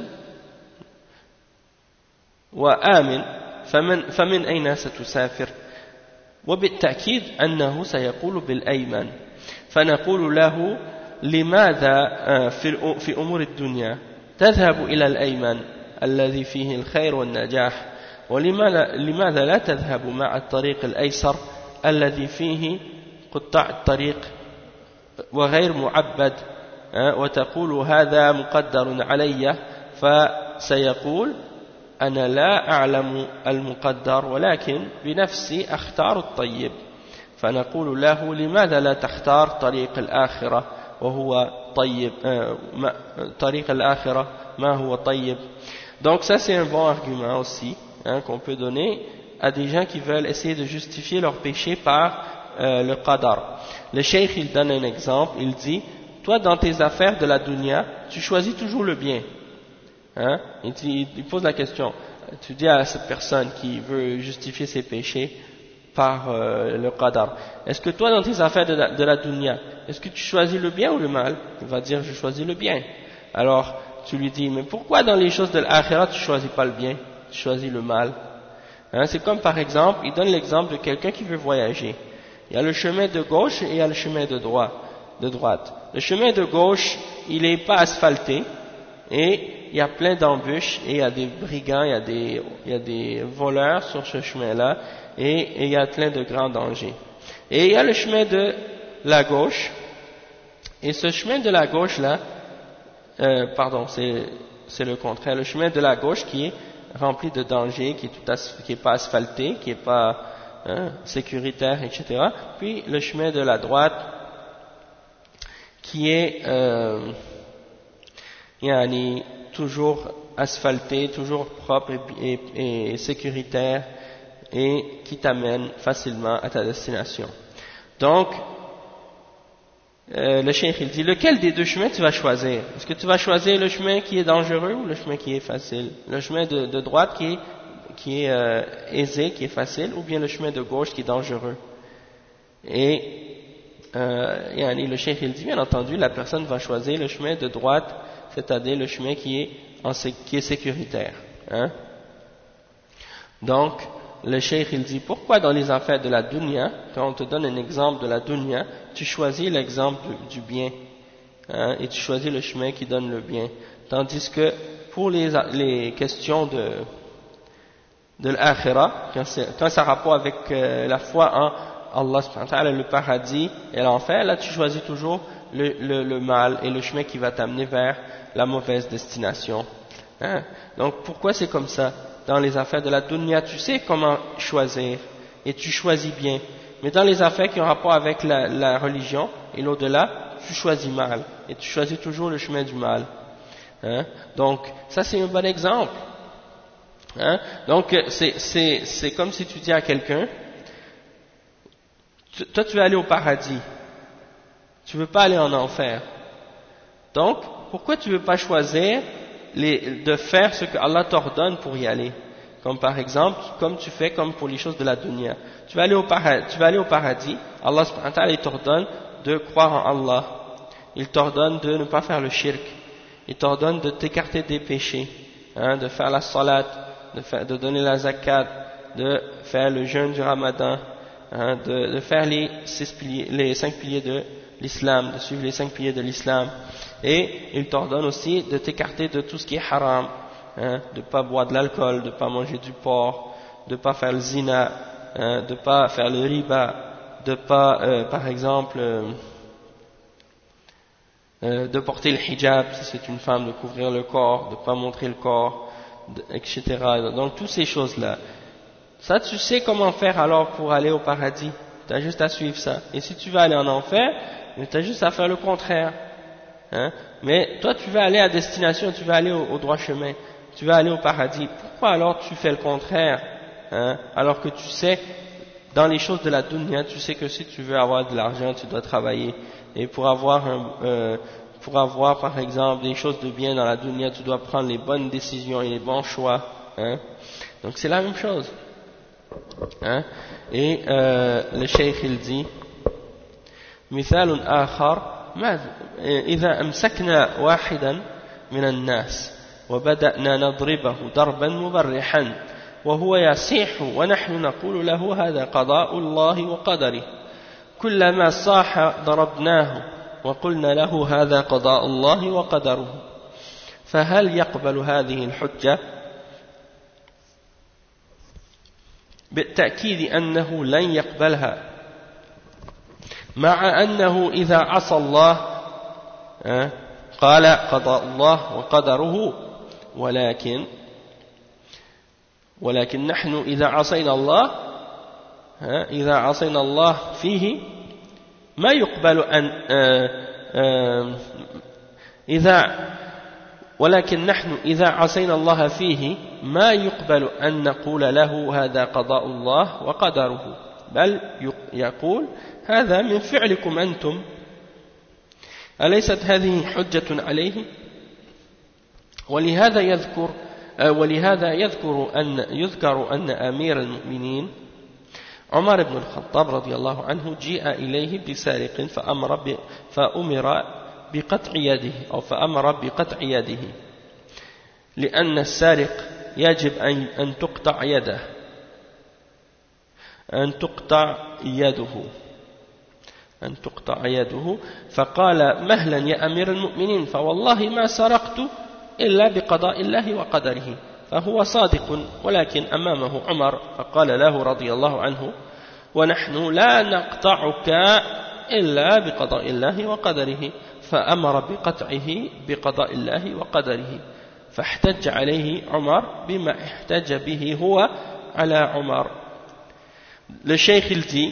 وآمن، فمن, فمن أين ستسافر؟ وبالتأكيد أنه سيقول بالأيمن. فنقول له لماذا في أمور الدنيا تذهب إلى الأيمن الذي فيه الخير والنجاح، ولماذا لا تذهب مع الطريق الأيسر الذي فيه قطاع الطريق وغير معبد، وتقول هذا مقدر علي؟ فسيقول أنا لا أعلم المقدر ولكن بنفسي أختار الطيب. فنقول له لماذا لا تختار طريق الآخرة وهو طيب طريق الآخرة ما هو طيب. Donc ça c'est un bon argument aussi, hein, qu'on peut donner à des gens qui veulent essayer de justifier leur péché par euh, le qadar. Le cheikh il donne un exemple, il dit, toi dans tes affaires de la dunya, tu choisis toujours le bien, hein? il, dit, il pose la question, tu dis à cette personne qui veut justifier ses péchés par euh, le qadar, est-ce que toi dans tes affaires de la, de la dunya, est-ce que tu choisis le bien ou le mal? Il va dire je choisis le bien. Alors tu lui dis mais pourquoi dans les choses de l'akhira tu choisis pas le bien, tu choisis le mal, hein? C'est comme par exemple, il donne l'exemple de quelqu'un qui veut voyager. Il y a le chemin de gauche et il y a le chemin de, droit, de droite. Le chemin de gauche il n'est pas asphalté et il y a plein d'embûches et il y a des brigands, il y a des, il y a des voleurs sur ce chemin-là et, et il y a plein de grands dangers. Et il y a le chemin de la gauche, et ce chemin de la gauche là, euh, pardon, c'est, c'est le contraire, le chemin de la gauche qui est rempli de dangers, qui est tout as, qui est pas asphalté, qui est pas hein, sécuritaire, et cetera. Puis le chemin de la droite qui est euh, yani, toujours asphalté, toujours propre et, et, et sécuritaire, et qui t'amène facilement à ta destination. Donc, euh, le cheikh il dit, lequel des deux chemins tu vas choisir? Est-ce que tu vas choisir le chemin qui est dangereux ou le chemin qui est facile? Le chemin de, de droite qui est, qui est euh, aisé, qui est facile, ou bien le chemin de gauche qui est dangereux? Et euh, yani, le cheikh il dit, bien entendu, la personne va choisir le chemin de droite, c'est-à-dire le chemin qui est, en, qui est sécuritaire. Hein? Donc, le cheikh il dit, pourquoi dans les affaires de la dunya, quand on te donne un exemple de la dunya, tu choisis l'exemple du, du bien, hein, et tu choisis le chemin qui donne le bien, tandis que pour les, les questions de, de l'akhira, quand, quand ça a rapport avec euh, la foi en Allah subhanahu wa ta'ala, le paradis et l'enfer, là tu choisis toujours le, le, le mal et le chemin qui va t'amener vers la mauvaise destination. Hein? Donc pourquoi c'est comme ça? Dans les affaires de la dunya, tu sais comment choisir et tu choisis bien. Mais dans les affaires qui ont rapport avec la, la religion et l'au-delà, tu choisis mal et tu choisis toujours le chemin du mal. Hein? Donc ça c'est un bon exemple. Hein? Donc c'est comme si tu dis à quelqu'un, toi tu veux aller au paradis, tu veux pas aller en enfer. Donc pourquoi tu veux pas choisir les, de faire ce que Allah t'ordonne pour y aller? Comme par exemple, comme tu fais comme pour les choses de la dunya. Tu vas aller au paradis, tu vas aller au paradis, Allah subhanahu wa ta'ala il t'ordonne de croire en Allah. Il t'ordonne de ne pas faire le shirk. Il t'ordonne de t'écarter des péchés, hein, de faire la salat, de, faire, de donner la zakat, de faire le jeûne du ramadan, hein, de, de faire les, six piliers, les cinq piliers de l'islam, de suivre les cinq piliers de l'islam. Et il t'ordonne aussi de t'écarter de tout ce qui est haram, hein, de ne pas boire de l'alcool, de ne pas manger du porc, de ne pas faire le zina, hein, de ne pas faire le riba, de ne pas, euh, par exemple, euh, euh, de porter le hijab, si c'est une femme, de couvrir le corps, de ne pas montrer le corps, de, et cetera. Donc toutes ces choses-là. Ça, tu sais comment faire alors pour aller au paradis. Tu as juste à suivre ça. Et si tu veux aller en enfer, tu as juste à faire le contraire. Hein? Mais toi, tu veux aller à destination, tu veux aller au, au droit chemin, tu veux aller au paradis. Pourquoi alors tu fais le contraire? Hein? Alors que tu sais, dans les choses de la dunya, tu sais que si tu veux avoir de l'argent, tu dois travailler. Et pour avoir, un, euh, pour avoir par exemple des choses de bien dans la dunya, tu dois prendre les bonnes décisions et les bons choix. Hein? Donc c'est la même chose. Hein? Et euh, le cheikh il dit مثال آخر إذا أمسكنا واحدا من الناس وبدأنا نضربه ضربا مبرحا وهو يصيح ونحن نقول له هذا قضاء الله وقدره كلما صاح ضربناه وقلنا له هذا قضاء الله وقدره فهل يقبل هذه الحجة؟ بالتأكيد أنه لن يقبلها مع أنه إذا عصى الله قال قضاء الله وقدره ولكن ولكن نحن إذا عصينا الله إذا عصينا الله فيه ما يقبل أن إذا ولكن نحن إذا عصينا الله فيه ما يقبل أن نقول له هذا قضاء الله وقدره بل يقول هذا من فعلكم أنتم أليست هذه حجة عليه ولهذا يذكر ولهذا يذكر أن يذكر أن أمير المؤمنين عمر بن الخطاب رضي الله عنه جيء إليه بسارق فأمر فأمر بقطع يده أو فأمر بقطع يده لأن السارق يجب أن أن تقطع يده أن تقطع يده أن تقطع يده فقال مهلا يا أمير المؤمنين فوالله ما سرقت إلا بقضاء الله وقدره فهو صادق ولكن أمامه عمر فقال له رضي الله عنه ونحن لا نقطعك إلا بقضاء الله وقدره فأمر بقطعه بقضاء الله وقدره فاحتج عليه عمر بما احتج به هو على عمر. Le cheikh il dit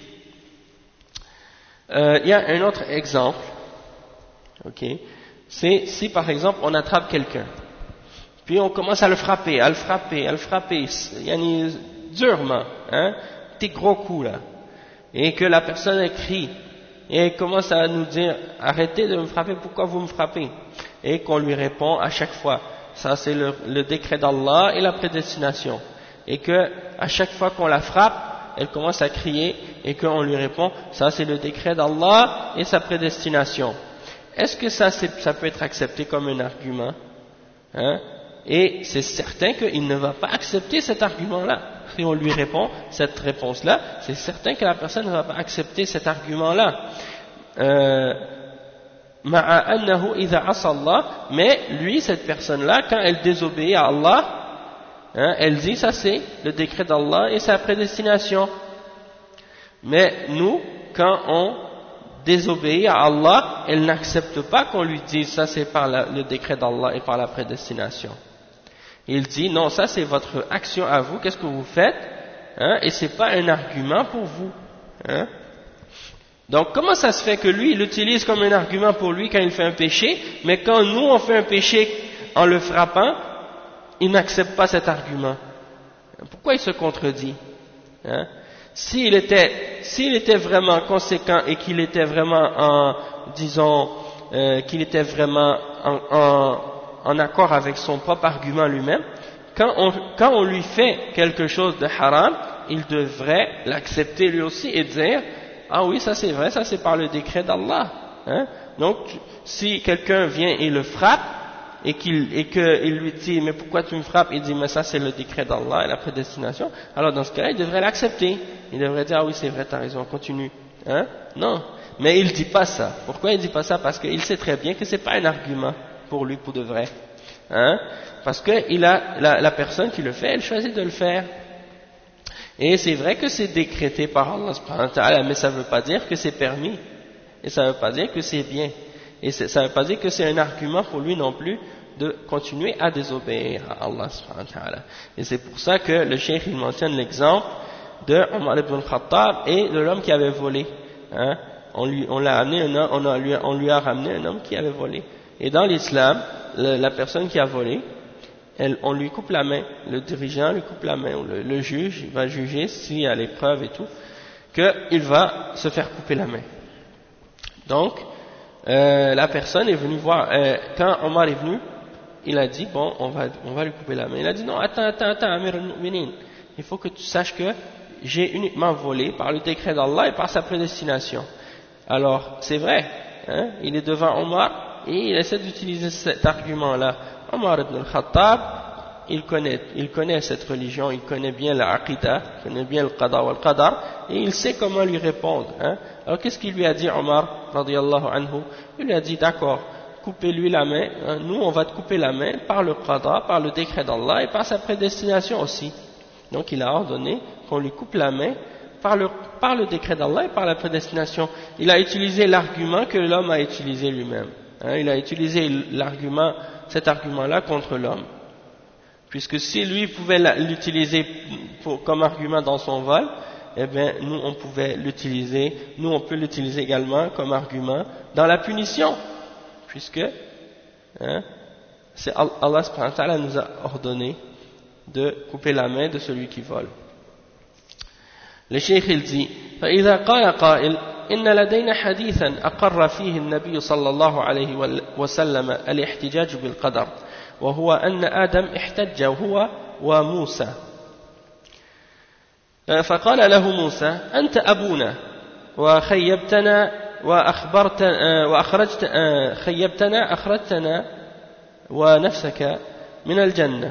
euh, il y a un autre exemple, ok, c'est si par exemple on attrape quelqu'un puis on commence à le frapper, à le frapper, à le frapper yani, durement, hein, des gros coups là, et que la personne elle crie et commence à nous dire arrêtez de me frapper, pourquoi vous me frappez, et qu'on lui répond à chaque fois ça c'est le, le décret d'Allah et la prédestination, et que à chaque fois qu'on la frappe elle commence à crier et qu'on lui répond ça c'est le décret d'Allah et sa prédestination. Est-ce que ça, ça peut être accepté comme un argument, hein? Et c'est certain qu'il ne va pas accepter cet argument-là. Si on lui répond cette réponse-là, c'est certain que la personne ne va pas accepter cet argument-là. Euh, mais lui, cette personne-là, quand elle désobéit à Allah, hein, elle dit ça c'est le décret d'Allah et sa prédestination. Mais nous, quand on désobéit à Allah, elle n'accepte pas qu'on lui dise ça c'est par la, le décret d'Allah et par la prédestination. Il dit non, ça c'est votre action à vous, qu'est-ce que vous faites, hein, et c'est pas un argument pour vous. Hein. Donc comment ça se fait que lui il l'utilise comme un argument pour lui quand il fait un péché, mais quand nous on fait un péché en le frappant, il n'accepte pas cet argument? Pourquoi il se contredit? Hein? S'il était, s'il était vraiment conséquent et qu'il était vraiment en, disons, euh, qu'il était vraiment en, en, en accord avec son propre argument lui-même, quand on, quand on lui fait quelque chose de haram, il devrait l'accepter lui aussi et dire ah oui, ça c'est vrai, ça c'est par le décret d'Allah. Hein? Donc, si quelqu'un vient et le frappe, et qu'il et qu'il lui dit, mais pourquoi tu me frappes? Il dit, mais ça c'est le décret d'Allah et la prédestination. Alors dans ce cas-là, il devrait l'accepter. Il devrait dire, ah oui c'est vrai, t'as raison, continue. Hein? Non, mais il dit pas ça. Pourquoi il dit pas ça? Parce qu'il sait très bien que c'est pas un argument pour lui, pour de vrai. Hein? Parce que il a, la, la personne qui le fait, elle choisit de le faire. Et c'est vrai que c'est décrété par Allah subhanahu wa ta'ala, mais ça ne veut pas dire que c'est permis. Et ça ne veut pas dire que c'est bien. Et ça ne veut pas dire que c'est un argument pour lui non plus de continuer à désobéir à Allah subhanahu wa ta'ala. Et c'est pour ça que le cheikh il mentionne l'exemple de Omar ibn Khattab et de l'homme qui avait volé. Hein? On lui, on l'a amené un homme, on, a, lui, on lui a ramené un homme qui avait volé. Et dans l'islam, la personne qui a volé, Elle, on lui coupe la main, le dirigeant lui coupe la main, le, le juge il va juger s'il y a les preuves et tout, qu'il va se faire couper la main. Donc, euh, la personne est venue voir, euh, quand Omar est venu, il a dit, bon, on va, on va lui couper la main. Il a dit, non, attends, attends, attends, Amir al-Mu'minin, il faut que tu saches que j'ai uniquement volé par le décret d'Allah et par sa prédestination. Alors, c'est vrai, hein, il est devant Omar et il essaie d'utiliser cet argument-là. Omar ibn al-Khattab, il connaît, il connaît cette religion, il connaît bien la aqidah, il connaît bien le qada wal qadar, et il sait comment lui répondre. Hein. Alors qu'est-ce qu'il lui a dit Omar, radiyallahu anhu? Il lui a dit, d'accord, coupez-lui la main, hein, nous on va te couper la main par le qada, par le décret d'Allah et par sa prédestination aussi. Donc il a ordonné qu'on lui coupe la main par le, par le décret d'Allah et par la prédestination. Il a utilisé l'argument que l'homme a utilisé lui-même. Hein, il a utilisé l'argument, cet argument-là contre l'homme. Puisque si lui pouvait l'utiliser comme argument dans son vol, eh bien nous on pouvait l'utiliser, nous on peut l'utiliser également comme argument dans la punition. Puisque hein, c'est Allah subhanahu wa ta'ala nous a ordonné de couper la main de celui qui vole. Le cheikh il dit فإذا قال قائل إن لدينا حديثا أقر فيه النبي صلى الله عليه وسلم الاحتجاج بالقدر وهو أن آدم احتج هو وموسى فقال له موسى أنت أبونا وخيبتنا وأخبرت وأخرجت خيبتنا أخرجتنا ونفسك من الجنة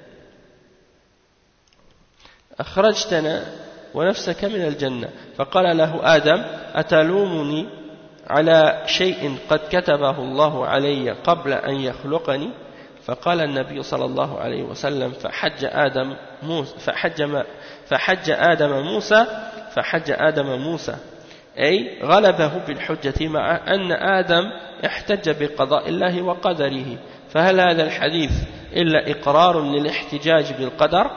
أخرجتنا ونفسك من الجنة فقال له آدم أتلومني على شيء قد كتبه الله علي قبل أن يخلقني فقال النبي صلى الله عليه وسلم فحج آدم موسى فحج, فحج آدم موسى فحج آدم موسى أي غلبه بالحجة مع أن آدم احتج بقضاء الله وقدره فهل هذا الحديث إلا إقرار للاحتجاج بالقدر.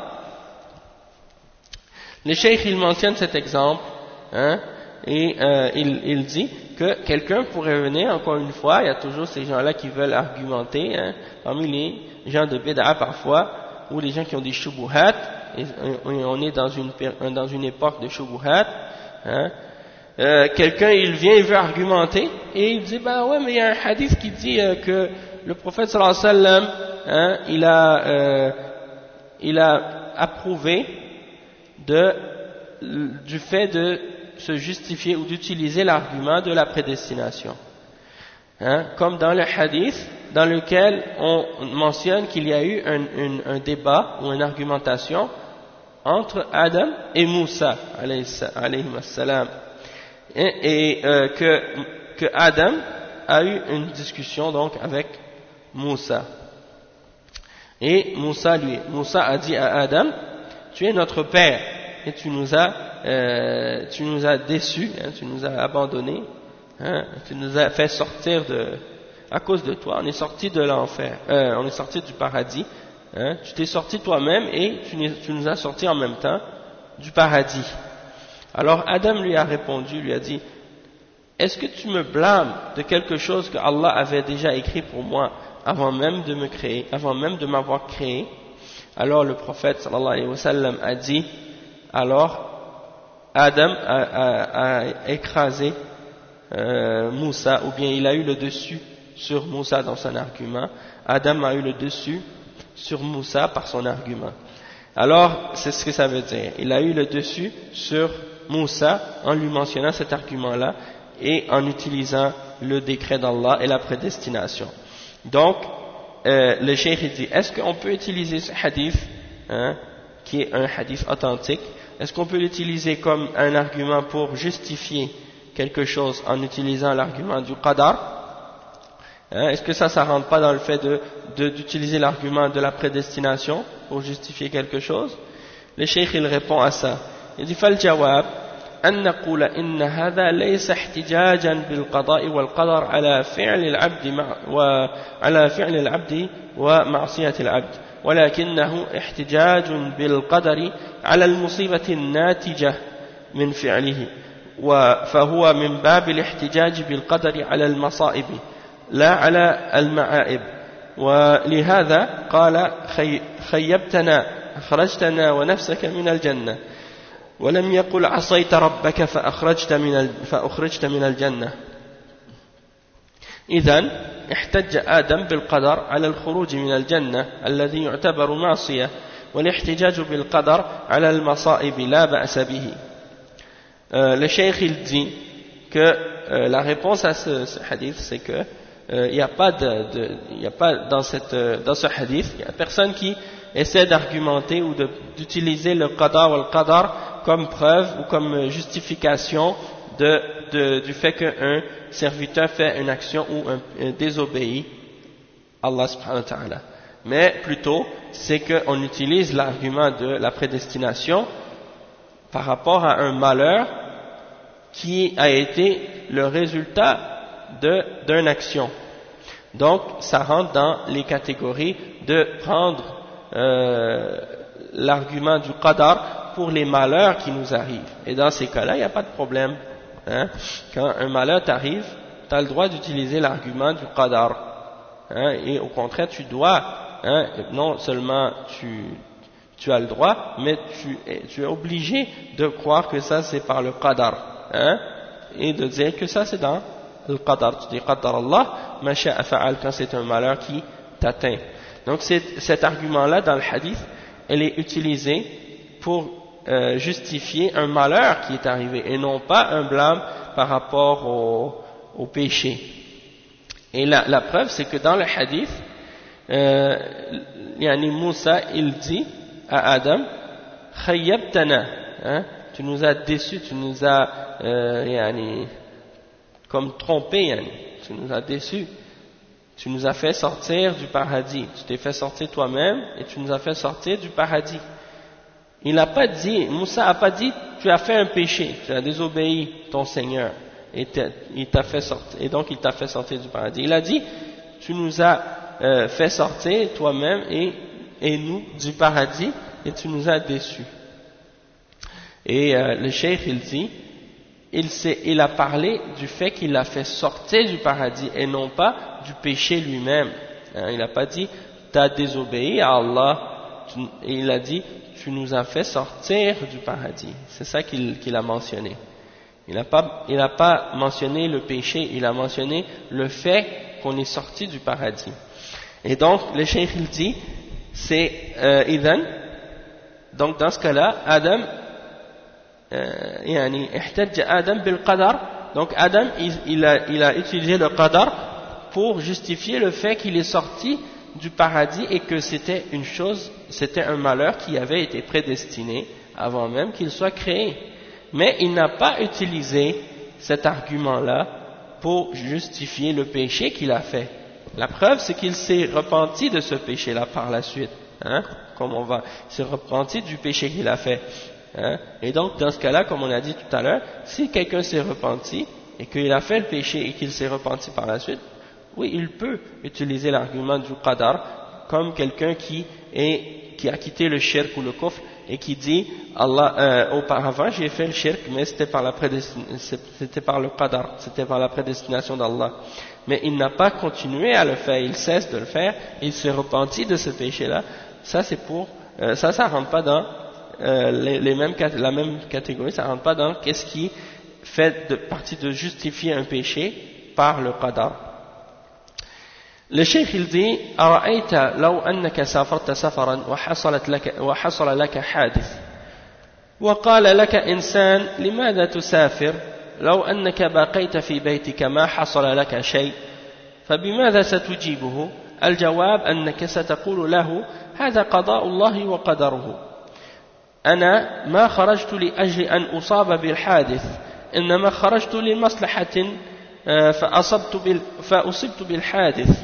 Le cheikh il mentionne cet exemple hein, et euh, il, il dit que quelqu'un pourrait venir, encore une fois, il y a toujours ces gens-là qui veulent argumenter, hein, parmi les gens de bid'a parfois, ou les gens qui ont des shubuhat, et on est dans une, dans une époque de shubuhat, hein, euh, quelqu'un il vient, il veut argumenter, et il dit, ben ouais, mais il y a un hadith qui dit euh, que le prophète sallallahu alayhi wa sallam, hein, il a, euh, il a approuvé de, du fait de se justifier ou d'utiliser l'argument de la prédestination. Hein, comme dans le hadith dans lequel on mentionne qu'il y a eu un, un, un débat ou une argumentation entre Adam et Moussa, alayhi salam, et, et euh, que, que Adam a eu une discussion donc avec Moussa. Et Moussa, lui, Moussa a dit à Adam, tu es notre père, et tu nous as, euh, tu nous as déçus, hein, tu nous as abandonnés, hein, tu nous as fait sortir de, à cause de toi, on est sorti de l'enfer, euh, on est sorti du paradis, hein, tu t'es sorti toi-même et tu, tu nous as sorti en même temps du paradis. Alors Adam lui a répondu, lui a dit, est-ce que tu me blâmes de quelque chose que Allah avait déjà écrit pour moi avant même de me créer, avant même de m'avoir créé? Alors le prophète sallallahu alayhi wa sallam a dit, alors Adam a, a, a écrasé euh, Moussa, ou bien il a eu le dessus sur Moussa dans son argument. Adam a eu le dessus sur Moussa par son argument. Alors c'est ce que ça veut dire, il a eu le dessus sur Moussa en lui mentionnant cet argument-là et en utilisant le décret d'Allah et la prédestination. Donc euh, le cheikh dit, est-ce qu'on peut utiliser ce hadith, hein, qui est un hadith authentique, est-ce qu'on peut l'utiliser comme un argument pour justifier quelque chose en utilisant l'argument du qadar, hein, est-ce que ça, ça rentre pas dans le fait de, de, d'utiliser l'argument de la prédestination pour justifier quelque chose? Le cheikh il répond à ça, il dit, fal jawab أن نقول إن هذا ليس احتجاجا بالقضاء والقدر على فعل العبد مع وعلى فعل العبد ومعصية العبد، ولكنه احتجاج بالقدر على المصيبة الناتجة من فعله، فهو من باب الاحتجاج بالقدر على المصائب لا على المعائب. ولهذا قال خيبتنا أخرجتنا ونفسك من الجنة، ولم يقل عصيت ربك فأخرجت من فأخرجت من الجنة. إذن احتج آدم بالقدر على الخروج من الجنة الذي يعتبر معصية، والاحتجاج بالقدر على المصائب لا بأس به. Euh, le cheikh il dit que euh, la réponse à ce, ce hadith, c'est que il euh, n'y a pas de, de y a pas dans cette euh, dans ce hadith, il y a personne qui essaie d'argumenter ou de, d'utiliser le qadar ou le qadar comme preuve ou comme justification de, de, du fait qu'un serviteur fait une action ou un, un désobéit Allah subhanahu wa ta'ala. Mais plutôt, c'est qu'on utilise l'argument de la prédestination par rapport à un malheur qui a été le résultat de, d'une action. Donc, ça rentre dans les catégories de prendre euh, l'argument du qadar pour les malheurs qui nous arrivent. Et dans ces cas-là, il n'y a pas de problème. Hein? Quand un malheur t'arrive, tu as le droit d'utiliser l'argument du qadar. Hein? Et au contraire, tu dois, hein, non seulement tu, tu as le droit, mais tu, tu es obligé de croire que ça c'est par le qadar. Hein? Et de dire que ça c'est dans le qadar. Tu dis qadar Allah, ma sha'a fa'al, quand c'est un malheur qui t'atteint. Donc cet argument-là dans le hadith, elle est utilisée pour euh, justifier un malheur qui est arrivé et non pas un blâme par rapport au, au péché. Et la, la preuve, c'est que dans le hadith, euh, yani Moussa, il dit à Adam, Khayyabtana, hein, tu nous as déçus, tu nous as euh, yani, comme trompés, yani, tu nous as déçus. Tu nous as fait sortir du paradis. Tu t'es fait sortir toi-même et tu nous as fait sortir du paradis. Il n'a pas dit, Moussa n'a pas dit, tu as fait un péché, tu as désobéi ton Seigneur et, il t'a fait sortir, et donc il t'a fait sortir du paradis. Il a dit, tu nous as euh, fait sortir toi-même et, et nous du paradis et tu nous as déçus. Et euh, le cheikh il dit, il, il a parlé du fait qu'il l'a fait sortir du paradis et non pas du péché lui-même. Hein, il n'a pas dit, tu as désobéi à Allah, tu, et il a dit, tu nous as fait sortir du paradis. C'est ça qu'il, qu'il a mentionné. Il n'a pas, il n'a pas mentionné le péché, il a mentionné le fait qu'on est sorti du paradis. Et donc, le cheikh il dit, c'est euh, Idhan, donc dans ce cas-là, Adam, يعني احتج آدم بالقدر, donc Adam il, il, a, il a utilisé le qadar pour justifier le fait qu'il est sorti du paradis et que c'était une chose, c'était un malheur qui avait été prédestiné avant même qu'il soit créé. Mais il n'a pas utilisé cet argument-là pour justifier le péché qu'il a fait. La preuve, c'est qu'il s'est repenti de ce péché-là par la suite. Hein, comme on va, il s'est repenti du péché qu'il a fait. Hein, et donc, dans ce cas-là, comme on a dit tout à l'heure, si quelqu'un s'est repenti et qu'il a fait le péché et qu'il s'est repenti par la suite, oui, il peut utiliser l'argument du qadar comme quelqu'un qui est, qui a quitté le shirk ou le kufr et qui dit, Allah, euh, auparavant j'ai fait le shirk, mais c'était par la prédestination, c'était par le qadar, c'était par la prédestination d'Allah. Mais il n'a pas continué à le faire, il cesse de le faire, il s'est repenti de ce péché-là. Ça, c'est pour, euh, ça, ça rentre pas dans euh, les, les mêmes, la même catégorie, ça rentre pas dans qu'est-ce qui fait de, partie de justifier un péché par le qadar. Le cheikh il dit أرأيت لو أنك سافرت سفرا وحصلت لك وحصل لك حادث وقال لك إنسان لماذا تسافر لو أنك بقيت في بيتك ما حصل لك شيء فبماذا ستجيبه؟ الجواب أنك ستقول له هذا قضاء الله وقدره أنا ما خرجت لأجل أن أصاب بالحادث إنما خرجت لمصلحة فأصبت فأصبت بالحادث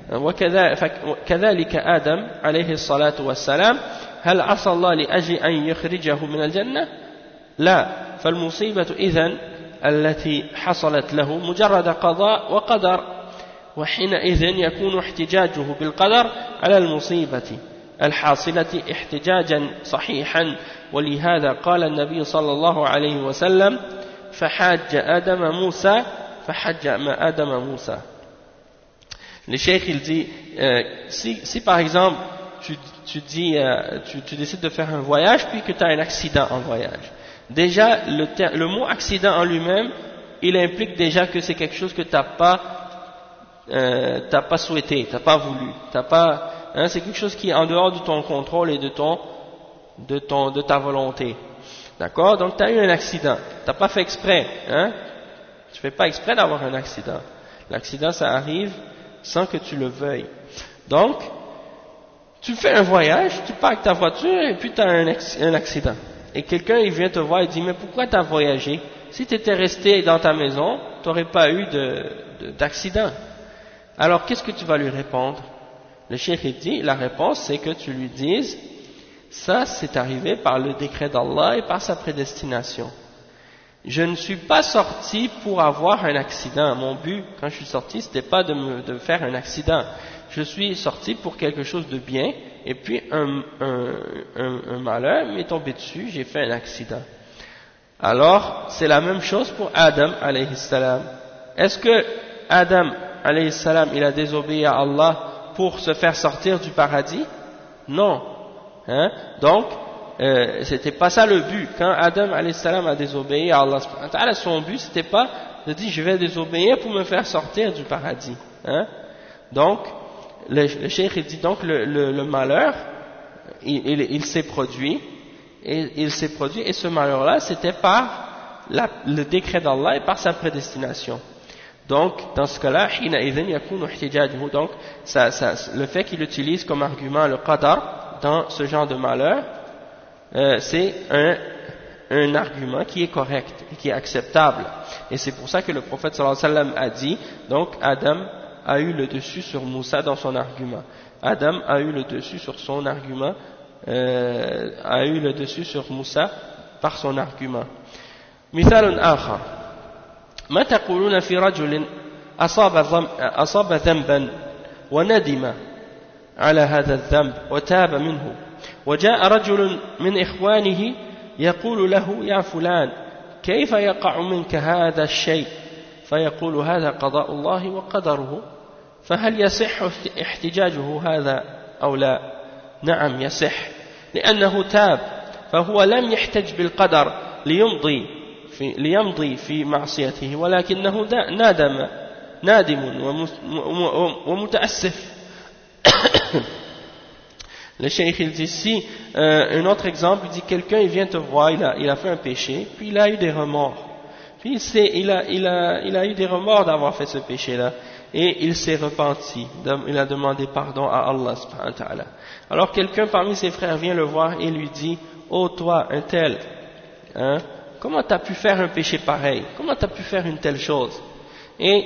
وكذلك آدم عليه الصلاة والسلام هل عصى الله لأجل أن يخرجه من الجنة؟ لا فالمصيبة إذن التي حصلت له مجرد قضاء وقدر وحينئذ يكون احتجاجه بالقدر على المصيبة الحاصلة احتجاجا صحيحا ولهذا قال النبي صلى الله عليه وسلم فحاج آدم موسى فحج آدم موسى. Le cheikh il dit euh, si, si par exemple tu, tu, dis, euh, tu, tu décides de faire un voyage puis que tu as un accident en voyage, déjà le, le mot accident en lui-même il implique déjà que c'est quelque chose que tu n'as pas, euh, t'as pas souhaité, tu n'as pas voulu, t'as pas, hein, c'est quelque chose qui est en dehors de ton contrôle et de, ton, de, ton, de ta volonté. D'accord? Donc tu as eu un accident, tu n'as pas fait exprès, hein? Tu ne fais pas exprès d'avoir un accident. L'accident ça arrive sans que tu le veuilles. Donc, tu fais un voyage, tu pars avec ta voiture et puis tu as un, un accident. Et quelqu'un il vient te voir et dit mais pourquoi tu as voyagé? Si tu étais resté dans ta maison, tu n'aurais pas eu d'accident. Alors qu'est-ce que tu vas lui répondre? Le cheikh il dit, la réponse c'est que tu lui dises, ça c'est arrivé par le décret d'Allah et par sa prédestination. Je ne suis pas sorti pour avoir un accident. Mon but, quand je suis sorti, c'était pas de me de faire un accident. Je suis sorti pour quelque chose de bien, et puis un, un, un, un malheur m'est tombé dessus, j'ai fait un accident. Alors, c'est la même chose pour Adam, alayhi salam. Est-ce que Adam, alayhi salam, il a désobéi à Allah pour se faire sortir du paradis? Non. Hein? Donc, Euh, c'était pas ça le but. Quand Adam alayhi salam a désobéi à Allah, son but c'était pas de dire je vais désobéir pour me faire sortir du paradis. Hein? Donc, le, le cheikh il dit donc le, le, le malheur, il, il, il s'est produit, et il s'est produit, et ce malheur-là c'était par la, le décret d'Allah et par sa prédestination. Donc, dans ce cas-là, donc ça, ça, le fait qu'il utilise comme argument le qadar dans ce genre de malheur, Euh, c'est un, un argument qui est correct et qui est acceptable. Et c'est pour ça que le prophète sallallahu alayhi wa sallam a dit, donc Adam a eu le dessus sur Moussa dans son argument. Adam a eu le dessus sur son argument, euh, a eu le dessus sur Moussa par son argument. مثال آخر ما تقولون في رجل أصاب أصاب ذنبا وندم على هذا الذنب وتاب منه وجاء رجل من إخوانه يقول له يا فلان كيف يقع منك هذا الشيء فيقول هذا قضاء الله وقدره فهل يصح احتجاجه هذا أو لا؟ نعم يصح لأنه تاب فهو لم يحتج بالقدر ليمضي في, ليمضي في معصيته ولكنه نادم نادم ومتأسف. Le cheikh il dit si euh, un autre exemple, il dit quelqu'un il vient te voir, il a, il a fait un péché, puis il a eu des remords, puis il, sait, il, a, il, a, il a eu des remords d'avoir fait ce péché-là, et il s'est repenti, il a demandé pardon à Allah subhanahu wa ta'ala. Alors quelqu'un parmi ses frères vient le voir et lui dit oh toi un tel, hein, comment tu as pu faire un péché pareil, comment tu as pu faire une telle chose? Et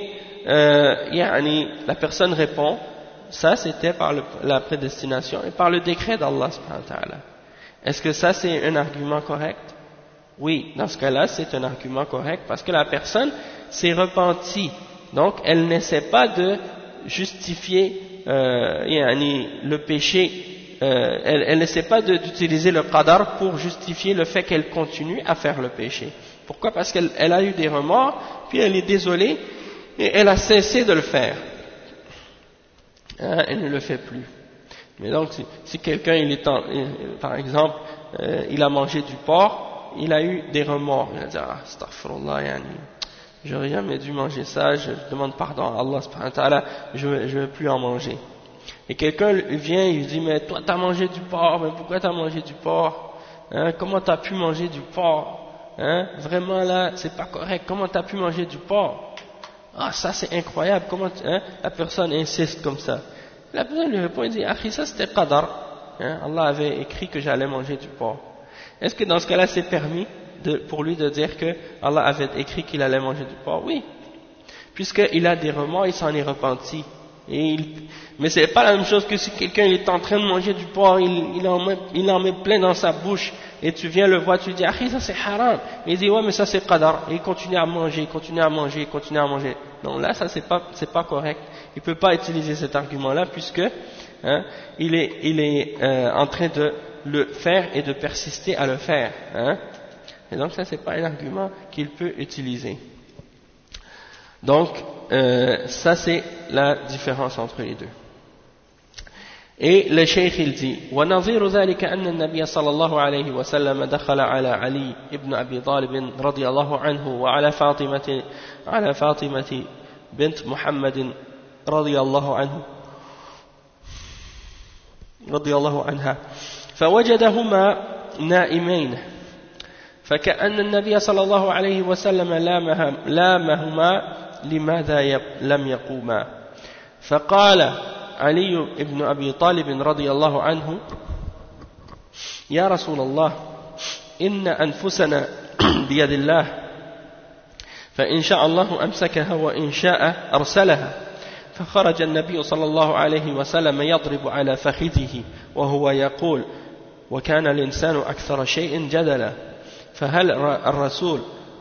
euh, yani, la personne répond, ça c'était par le, la prédestination et par le décret d'Allah subhanahu wa ta'ala. Est-ce que ça c'est un argument correct? Oui, dans ce cas-là c'est un argument correct parce que la personne s'est repentie, donc elle n'essaie pas de justifier euh, yani, le péché, euh, elle n'essaie pas d'utiliser le qadar pour justifier le fait qu'elle continue à faire le péché. Pourquoi? Parce qu'elle elle a eu des remords, puis elle est désolée et elle a cessé de le faire. Hein, elle ne le fait plus. Mais donc, si, si quelqu'un, il est en, par exemple, euh, il a mangé du porc, il a eu des remords. Il a dit, ah, astaghfirullah, yani, j'aurais jamais dû manger ça, je demande pardon à Allah subhanahu wa ta'ala, je ne veux plus en manger. Et quelqu'un vient, il lui dit, mais toi, tu as mangé du porc, mais pourquoi tu as mangé du porc? Hein, comment tu as pu manger du porc? Hein, vraiment là, c'est pas correct, comment tu as pu manger du porc? Ah, ça c'est incroyable, comment tu, hein, la personne insiste comme ça. La personne lui répond, il dit, ah, ça c'était qadar, hein, Allah avait écrit que j'allais manger du porc. Est-ce que dans ce cas-là c'est permis de, pour lui de dire que Allah avait écrit qu'il allait manger du porc? Oui, puisqu'il a des remords, il s'en est repenti. Et il, mais c'est pas la même chose que si quelqu'un est en train de manger du porc, il, il, en met, il en met plein dans sa bouche, et tu viens le voir, tu lui dis, ah, ça c'est haram. Et il dit, ouais, mais ça c'est qadar. Et il continue à manger, il continue à manger, il continue à manger. Non, là, ça c'est pas, c'est pas correct. Il peut pas utiliser cet argument-là, puisque, hein, il est, il est euh, en train de le faire et de persister à le faire, hein. Et donc ça c'est pas un argument qu'il peut utiliser. Donc, euh, ça c'est la différence entre les deux. Et le cheikh il dit وَنَظِيرُ ذَلِكَ أَنَّ النَّبِيَّ صلى الله عليه وسلم دخل على علي ابن أبي طالب رضي الله عنه وعلى فاطمة على فاطمة بنت محمد رضي الله عنه رضي الله عنها فوجدهما نائمين فكأن النبي صلى الله عليه وسلم لامهما لماذا لم يقوما فقال علي بن أبي طالب رضي الله عنه يا رسول الله إن أنفسنا بيد الله فإن شاء الله أمسكها وإن شاء أرسلها فخرج النبي صلى الله عليه وسلم يضرب على فخذه وهو يقول وكان الإنسان أكثر شيء جدلا فهل الرسول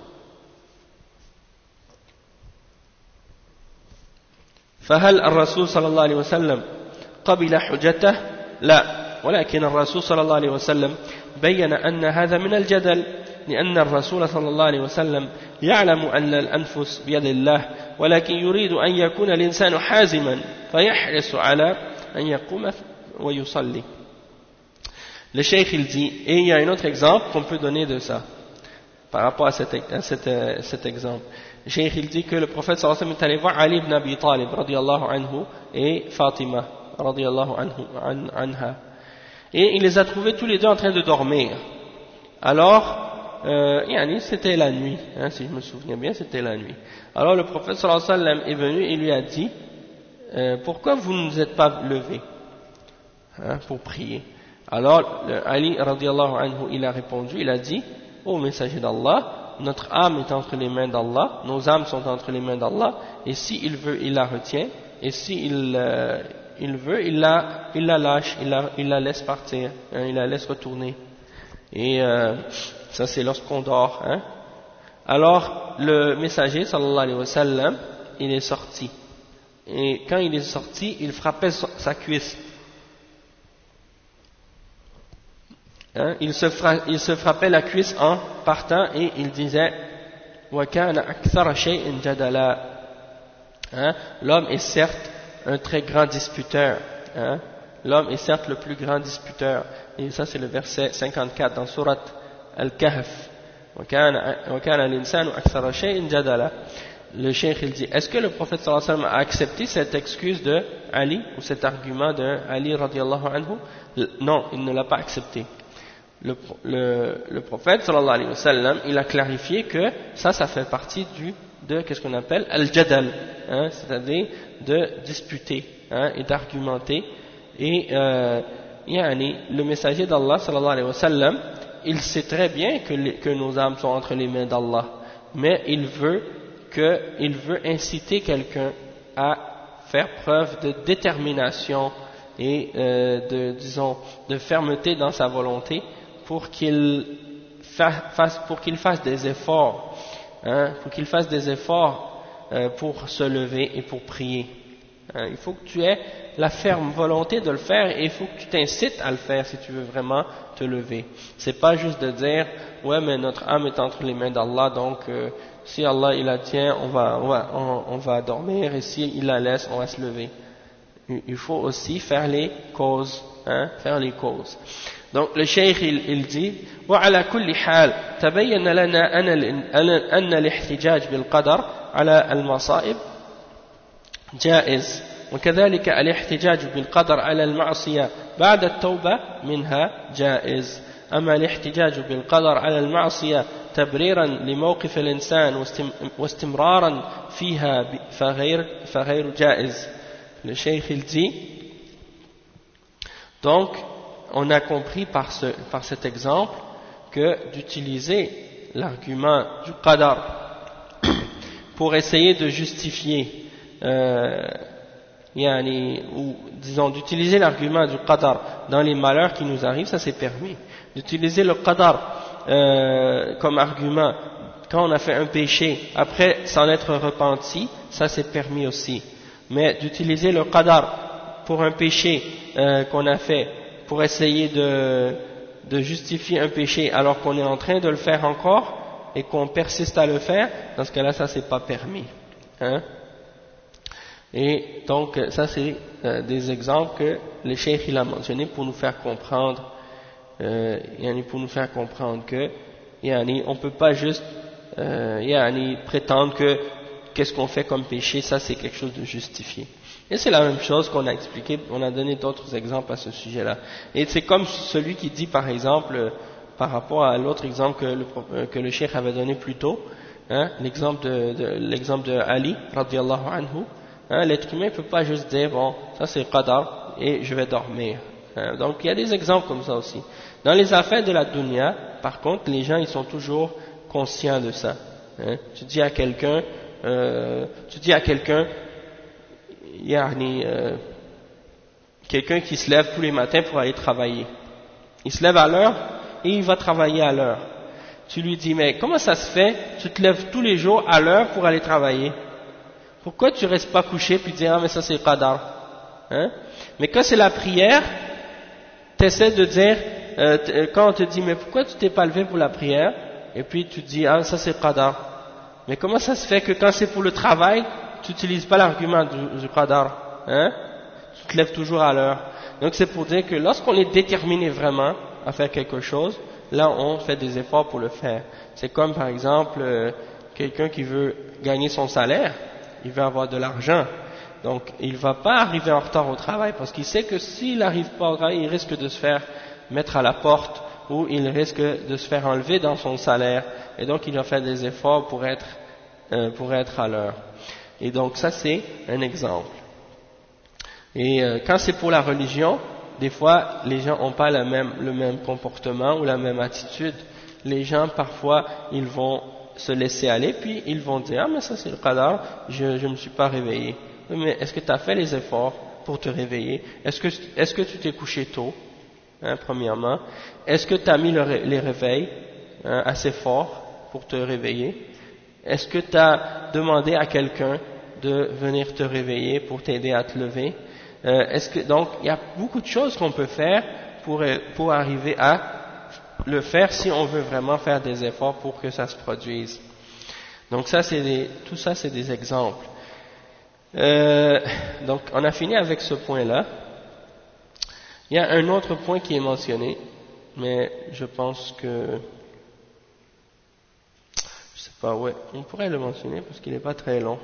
فهل الرسول صلى الله عليه وسلم قبل حجته؟ لا، ولكن الرسول صلى الله عليه وسلم بين أن هذا من الجدل لأن الرسول صلى الله عليه وسلم يعلم أن الأنفس بيد الله ولكن يريد أن يكون الإنسان حازما فيحرص على أن يقوم ويصلي. Le cheikh il dit, et il y a un autre exemple qu'on peut donner de ça par rapport à cet, à cet, à cet exemple. Le cheikh il dit que le prophète sallallahu alayhi wa sallam est allé voir Ali ibn Abi Talib radiyallahu anhu et Fatima radiyallahu anhu, anha, et il les a trouvés tous les deux en train de dormir. Alors euh, yani, c'était la nuit, hein, si je me souviens bien, c'était la nuit. Alors le prophète sallallahu alayhi wa sallam est venu et lui a dit euh, pourquoi vous ne vous êtes pas levés, hein, pour prier? Alors Ali radiyallahu anhu il a répondu, il a dit, ô messager d'Allah, notre âme est entre les mains d'Allah, nos âmes sont entre les mains d'Allah, et s'il veut il la retient, et s'il euh, il veut il la, il la lâche, il la, il la laisse partir, hein, il la laisse retourner. Et euh, ça c'est lorsqu'on dort, hein. Alors le messager sallallahu alayhi wa sallam il est sorti, et quand il est sorti il frappait sa cuisse. Hein, il, se fra, il se frappait la cuisse en partant et il disait وَكَانَ أَكْثَرَ شَيْءٍ جَدَلًا, hein, l'homme est certes un très grand disputeur, hein, l'homme est certes le plus grand disputeur, et ça c'est le verset cinquante-quatre dans Surat Al-Kahf. وَكَانَ الْإِنسَانُ أَكْثَرَ شَيْءٍ جَدَلًا. Le cheikh il dit, est-ce que le prophète sallallahu alayhi wa sallam a accepté cette excuse de Ali ou cet argument de Ali radiyallahu anhu? Non, il ne l'a pas accepté. Le, le, le prophète sallallahu alayhi wa sallam il a clarifié que ça ça fait partie du de qu'est-ce qu'on appelle al-jadal, hein, c'est-à-dire de disputer, hein, et d'argumenter. Et euh, yani, le messager d'Allah sallallahu alayhi wa sallam il sait très bien que, les, que nos âmes sont entre les mains d'Allah, mais il veut qu'il veut inciter quelqu'un à faire preuve de détermination et euh, de, disons, de fermeté dans sa volonté pour qu'il fasse, pour qu'il fasse des efforts, hein, pour qu'il fasse des efforts euh, pour se lever et pour prier. Hein, il faut que tu aies la ferme volonté de le faire et il faut que tu t'incites à le faire si tu veux vraiment te lever. C'est pas juste de dire ouais mais notre âme est entre les mains d'Allah donc euh, si Allah il la tient on va on va, on, on va dormir et si il la laisse on va se lever. Il faut aussi faire les causes, hein, faire les causes. Donc le cheikh il, il dit وعلى كل حال تبين لنا أن الاحتجاج بالقدر على المصائب جائز وكذلك الاحتجاج بالقدر على المعصية بعد التوبة منها جائز أما الاحتجاج بالقدر على المعصية تبريرا لموقف الإنسان واستمرارا فيها فغير, فغير جائز. Le cheikh il dit donc on a compris par, ce, par cet exemple que d'utiliser l'argument du qadar pour essayer de justifier euh, yani, ou disons d'utiliser l'argument du qadar dans les malheurs qui nous arrivent, ça c'est permis. D'utiliser le qadar euh, comme argument quand on a fait un péché après s'en être repenti, ça c'est permis aussi. Mais d'utiliser le qadar pour un péché euh, qu'on a fait pour essayer de, de justifier un péché alors qu'on est en train de le faire encore et qu'on persiste à le faire, dans ce cas-là ça c'est pas permis, hein? Et donc ça c'est euh, des exemples que le cheikh il a mentionné pour nous faire comprendre euh, yani pour nous faire comprendre que yani on peut pas juste euh, yani prétendre que qu'est-ce qu'on fait comme péché, ça c'est quelque chose de justifié. Et c'est la même chose qu'on a expliqué, on a donné d'autres exemples à ce sujet-là. Et c'est comme celui qui dit par exemple, euh, par rapport à l'autre exemple que le, euh, que le cheikh avait donné plus tôt, hein, l'exemple de, de, l'exemple de Ali, radiallahu anhu, hein, l'être humain ne peut pas juste dire, bon, ça c'est qadar et je vais dormir. Hein, donc il y a des exemples comme ça aussi. Dans les affaires de la dunya, par contre, les gens ils sont toujours conscients de ça. Hein. Tu dis à quelqu'un, Euh, tu dis à quelqu'un, yani, euh, quelqu'un qui se lève tous les matins pour aller travailler. Il se lève à l'heure et il va travailler à l'heure. Tu lui dis, mais comment ça se fait, tu te lèves tous les jours à l'heure pour aller travailler? Pourquoi tu restes pas couché puis dire, ah mais ça c'est qadar, hein? Mais quand c'est la prière, tu essaies de dire, euh, quand on te dit, mais pourquoi tu t'es pas levé pour la prière? Et puis tu dis, ah ça c'est qadar. Mais comment ça se fait que quand c'est pour le travail, tu n'utilises pas l'argument du, du qadar, hein? Tu te lèves toujours à l'heure. Donc c'est pour dire que lorsqu'on est déterminé vraiment à faire quelque chose, là on fait des efforts pour le faire. C'est comme par exemple euh, quelqu'un qui veut gagner son salaire, il veut avoir de l'argent. Donc il ne va pas arriver en retard au travail parce qu'il sait que s'il n'arrive pas au travail, il risque de se faire mettre à la porte ou il risque de se faire enlever dans son salaire. Et donc il va faire des efforts pour être, euh, pour être à l'heure. Et donc ça c'est un exemple. Et euh, quand c'est pour la religion, des fois les gens n'ont pas la même, le même comportement ou la même attitude. Les gens parfois ils vont se laisser aller puis ils vont dire ah mais ça c'est le qadar, je ne me suis pas réveillé. Oui, mais est-ce que tu as fait les efforts pour te réveiller? Est-ce que, est-ce que tu t'es couché tôt, hein, premièrement? Est-ce que tu as mis le, les réveils hein, assez forts pour te réveiller? Est-ce que tu as demandé à quelqu'un de venir te réveiller pour t'aider à te lever? euh, est-ce que, donc il y a beaucoup de choses qu'on peut faire pour, pour arriver à le faire si on veut vraiment faire des efforts pour que ça se produise. Donc ça c'est des, tout ça c'est des exemples. Euh, donc on a fini avec ce point là. Il y a un autre point qui est mentionné, mais je pense que je sais pas, ouais, on pourrait le mentionner parce qu'il n'est pas très long.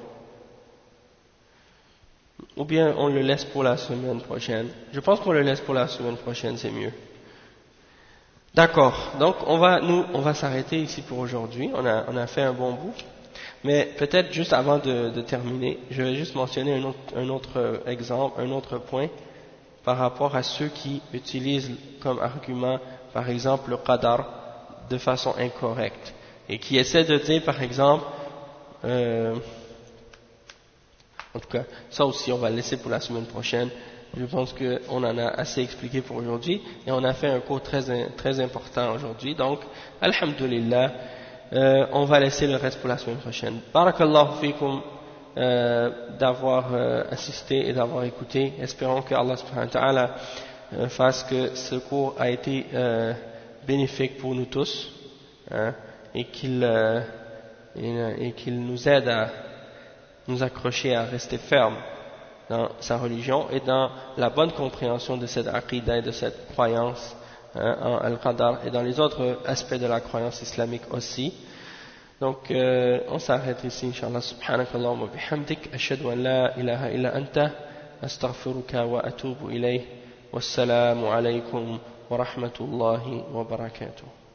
Ou bien on le laisse pour la semaine prochaine. Je pense qu'on le laisse pour la semaine prochaine, c'est mieux. D'accord, donc on va nous on va s'arrêter ici pour aujourd'hui. On a on a fait un bon bout. Mais peut-être juste avant de, de terminer, je vais juste mentionner un autre, un autre exemple, un autre point par rapport à ceux qui utilisent comme argument, par exemple, le qadar de façon incorrecte et qui essaient de dire, par exemple, Euh, en tout cas, ça aussi, on va le laisser pour la semaine prochaine. Je pense qu'on en a assez expliqué pour aujourd'hui et on a fait un cours très, très important aujourd'hui. Donc, alhamdulillah, euh, on va laisser le reste pour la semaine prochaine. Barakallahu fikum euh, d'avoir euh, assisté et d'avoir écouté. Espérons que Allah subhanahu wa ta'ala euh, fasse que ce cours a été euh, bénéfique pour nous tous, hein, et qu'il euh, et, et qu'il nous aide à nous accrocher à rester fermes dans sa religion et dans la bonne compréhension de cette aqidah et de cette croyance, hein, en Al-Qadar et dans les autres aspects de la croyance islamique aussi. Donc euh, on s'arrête ici, inshallah. Subhanakallahumma bihamdik, ashhadu an la ilaha illa anta, astaghfiruka wa atubu ilayh. Wassalamu alaykum wa rahmatullahi wa barakatuh.